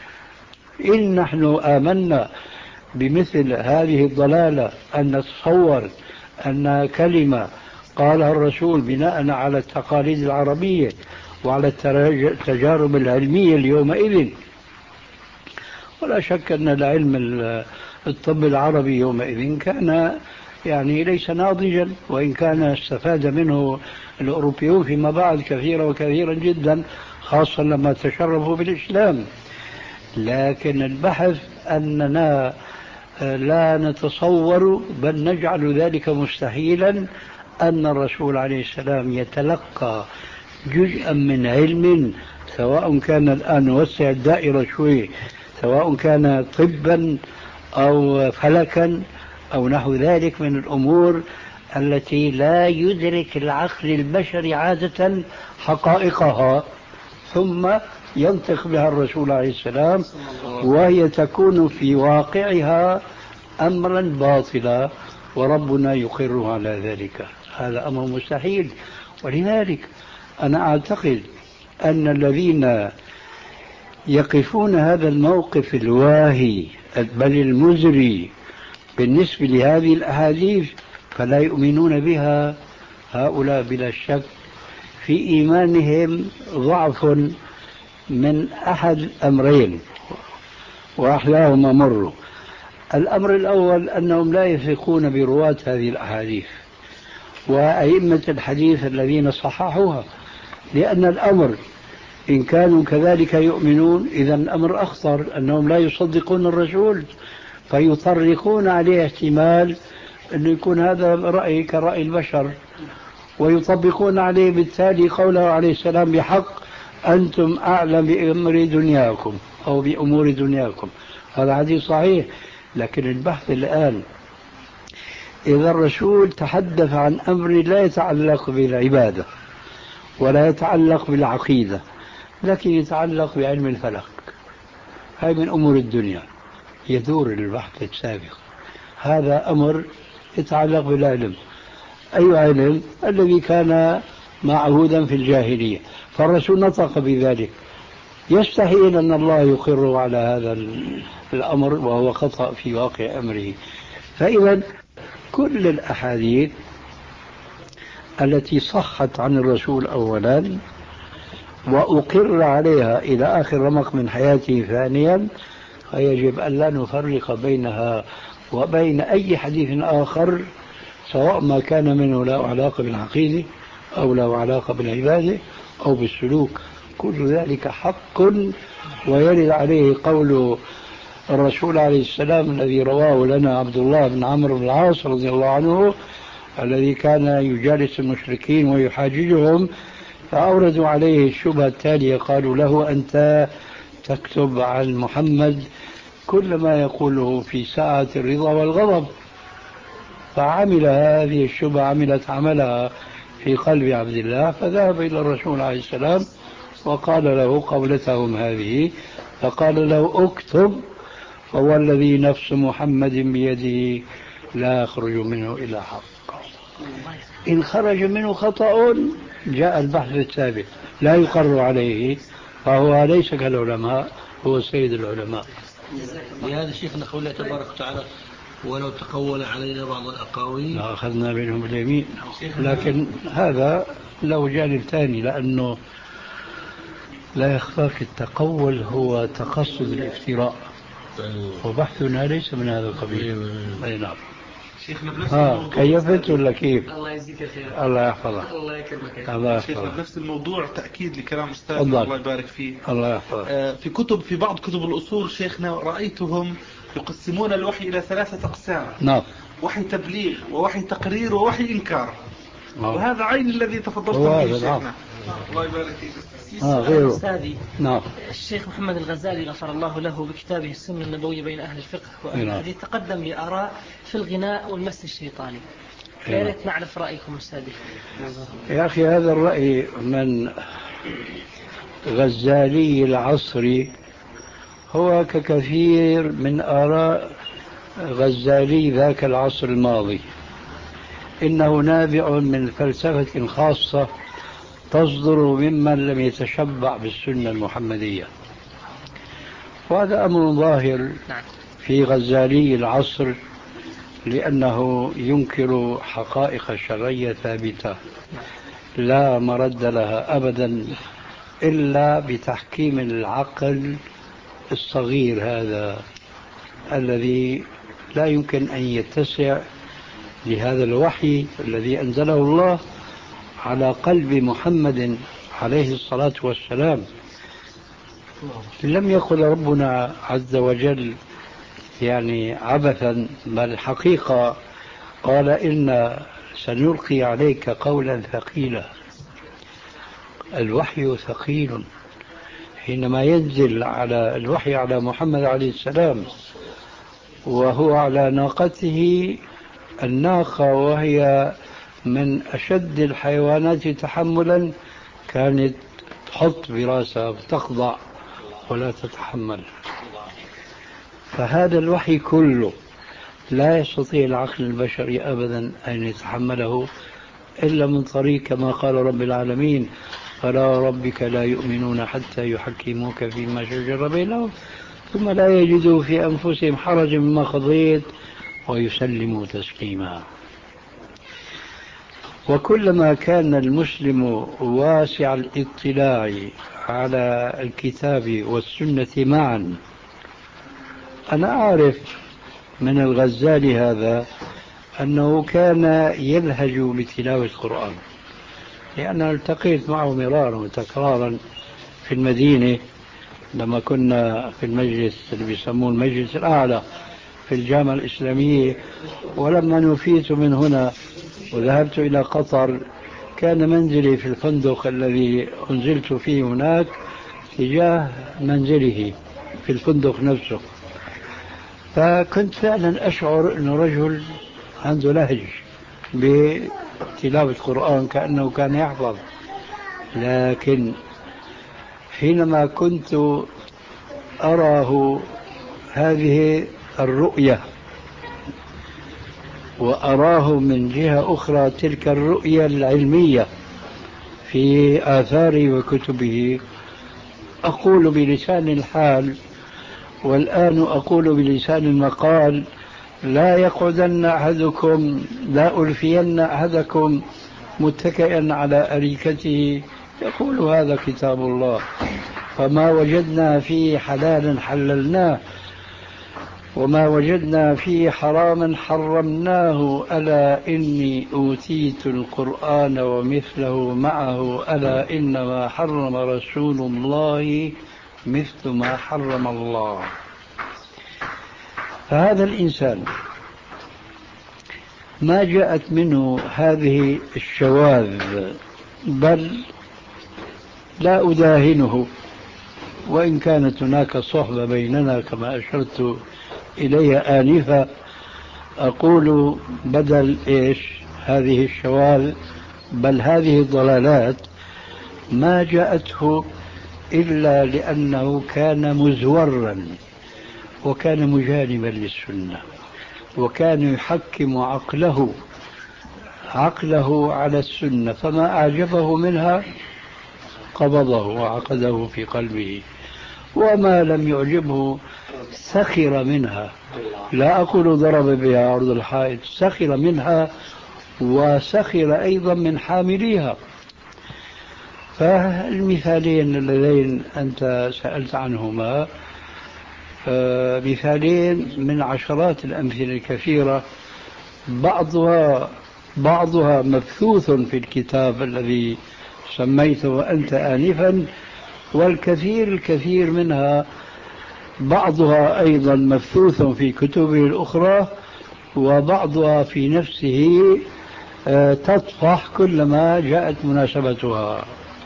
إن نحن آمنا بمثل هذه الضلالة أن نتصور أن كلمة قالها الرسول بناء على التقاليد العربية وعلى التجارب العلمية اليومئذ. ولا شك أن العلم الطب العربي يومئذ كان يعني ليس ناضجا، وإن كان استفاد منه الأوروبيون فيما بعد كثيرا وكثيرا جدا، خاصة لما تشرفوا بالإسلام. لكن البحث أننا لا نتصور بل نجعل ذلك مستحيلا أن الرسول عليه السلام يتلقى جزءا من علم، سواء كان الآن نوسع الدائرة شوي، سواء كان طبا أو فلكا أو نحو ذلك من الأمور التي لا يدرك العقل البشري عادة حقائقها، ثم ينطق بها الرسول عليه السلام وهي تكون في واقعها أمرا باطلا، وربنا يقر على ذلك. هذا أمر مستحيل. ولذلك أنا أعتقد أن الذين يقفون هذا الموقف الواهي بل المزري بالنسبة لهذه الأحاديث فلا يؤمنون بها، هؤلاء بلا شك في إيمانهم ضعف من أحد أمرين، وأحلاهما مر. الأمر الأول أنهم لا يثقون برواة هذه الأحاديث وأئمة الحديث الذين صححوها، لأن الأمر إن كانوا كذلك يؤمنون إذا الأمر أخطر، أنهم لا يصدقون الرسول فيطرقون عليه احتمال أن يكون هذا رأي كرأي البشر، ويطبقون عليه بالتالي قوله عليه السلام بحق أنتم أعلم بأمر دنياكم أو بأمور دنياكم. هذا حديث صحيح. لكن البحث الآن إذا الرسول تحدث عن أمر لا يتعلق بالعبادة ولا يتعلق بالعقيدة، لكن يتعلق بعلم الفلك، هاي من أمور الدنيا، يدور البحث السابق. هذا أمر يتعلق بالعلم. أي علم؟ الذي كان معهودا في الجاهلية، فالرسول نطق بذلك. يستحيل أن الله يقر على هذا الأمر وهو خطأ في واقع أمره. فإذا كل الأحاديث التي صحت عن الرسول أولا وأقر عليها إلى آخر رمق من حياته ثانيا، فيجب أن لا نفرق بينها وبين أي حديث آخر، سواء ما كان منه له علاقة بالعقيدة أو له علاقة بالعبادة أو بالسلوك. كل ذلك حق، ويرد عليه قول الرسول عليه السلام الذي رواه لنا عبد الله بن عمرو بن العاص رضي الله عنه، الذي كان يجالس المشركين ويحاججهم، فأوردوا عليه الشبهة التالية، قالوا له أنت تكتب عن محمد كل ما يقوله في ساعة الرضا والغضب. فعمل هذه الشبهة عملت عملها في قلب عبد الله، فذهب إلى الرسول عليه السلام وقال له قولتهم هذه، فقال له اكتب فهو الذي نفس محمد بيده لا يخرج منه إلا حق. إن خرج منه خطأ جاء البحث السابق لا يقر عليه، فهو ليس كالعلماء، هو سيد العلماء. لهذا شيخنا قول الله تبارك وتعالى ولو تقول علينا بعض الأقاويل أخذنا منهم اليمين. لكن هذا له جانب ثاني، لأنه لا يخفاك التقول هو تقصد الافتراء، وبحثنا ليس من هذا القبيل. أي نعم. شيخنا بنفس ها الموضوع كيفت ولا كيف؟ الله يجزيك الخير. الله يحفظك. الله يكرمك. الله شيخنا يحفظك. بنفس الموضوع تأكيد لكلام أستاذ الله. الله يبارك فيه. الله يحفظك. آه، في كتب في بعض كتب الأصول شيخنا رأيتهم يقسمون الوحي إلى ثلاثة أقسام: نعم. وحي تبليغ ووحي تقرير ووحي إنكار. نعم. وهذا عين الذي تفضلت هو به هذا، شيخنا. نعم. الله يبارك فيك. آه غيره. أستاذي نعم. الشيخ محمد الغزالي غفر الله له بكتابه السنة النبوية بين أهل الفقه وأهل نعم. الحديث تقدم بآراء في الغناء والمس الشيطاني. يا ريت نعرف رأيكم أستاذي. يا أخي هذا الرأي من غزالي العصر هو ككثير من آراء غزالي ذاك العصر الماضي، إنه نابع من فلسفة خاصة تصدر ممن لم يتشبع بالسنة المحمدية. وهذا أمر ظاهر في غزالي العصر، لأنه ينكر حقائق شرعية ثابتة لا مرد لها أبدا إلا بتحكيم العقل الصغير هذا الذي لا يمكن أن يتسع لهذا الوحي الذي أنزله الله على قلب محمد عليه الصلاة والسلام. لم يقل ربنا عز وجل يعني عبثا، بل حقيقة قال إن سنلقي عليك قولا ثقيلا. الوحي ثقيل حينما ينزل على الوحي على محمد عليه السلام وهو على ناقته، الناقة وهي من أشد الحيوانات تحملا كانت تحط براسها وتخضع ولا تتحمل. فهذا الوحي كله لا يستطيع العقل البشري أبدا أن يتحمله إلا من طريق كما قال رب العالمين: فلا ربك لا يؤمنون حتى يحكموك فيما شجر بينهم ثم لا يجدوا في أنفسهم حرج مما قضيت ويسلموا تسليما. وكلما كان المسلم واسع الاطلاع على الكتاب والسنة معا. أنا أعرف من الغزالي هذا أنه كان يلهج بتلاوة القرآن، لأن التقيت معه مرارا وتكرارا في المدينة لما كنا في المجلس اللي بيسموه المجلس الأعلى في الجامعة الإسلامية. ولما نفيت من هنا وذهبت إلى قطر كان منزلي في الفندق الذي أنزلت فيه هناك تجاه منزله في الفندق نفسه. فكنت فعلا أشعر أنه رجل عنده لهج بتلاوة القرآن كأنه كان يحفظ. لكن حينما كنت أراه هذه الرؤية وأراه من جهة أخرى تلك الرؤية العلمية في آثاره وكتبه، أقول بلسان الحال والآن أقول بلسان المقال: لا يقعدن أحدكم لا ألفين أحدكم متكئا على أريكته يقول هذا كتاب الله، فما وجدنا فيه حلالا حللناه وما وجدنا فيه حراما حرمناه، ألا إني أوتيت القرآن ومثله معه، ألا إنما حرم رسول الله مثل ما حرم الله. فهذا الإنسان ما جاءت منه هذه الشواذ، بل لا أداهنه وإن كانت هناك صحبة بيننا كما أشرت إليها آنفا. أقول بدل إيش هذه الشواذ بل هذه الضلالات ما جاءته إلا لأنه كان مزورا وكان مجانبا للسنة وكان يحكم عقله عقله على السنة، فما أعجبه منها قبضه وعقده في قلبه، وما لم يعجبه سخر منها. لا أقول ضرب بها عرض الحائط، سخر منها وسخر أيضا من حامليها. فالمثالين اللذين أنت سألت عنهما مثالين من عشرات الأمثلة الكثيرة، بعضها بعضها مبثوث في الكتاب الذي سميته أنت آنفا، والكثير الكثير منها بعضها أيضا مبثوث في كتبه الأخرى وبعضها في نفسه تطفح كلما جاءت مناسبتها.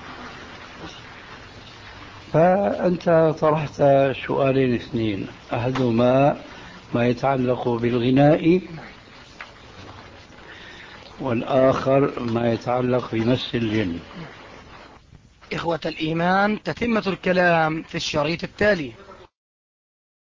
فأنت طرحت سؤالين اثنين، أحدهما ما يتعلق بالغناء والآخر ما يتعلق بمس الجن. إخوة الإيمان، تتمة الكلام في الشريط التالي.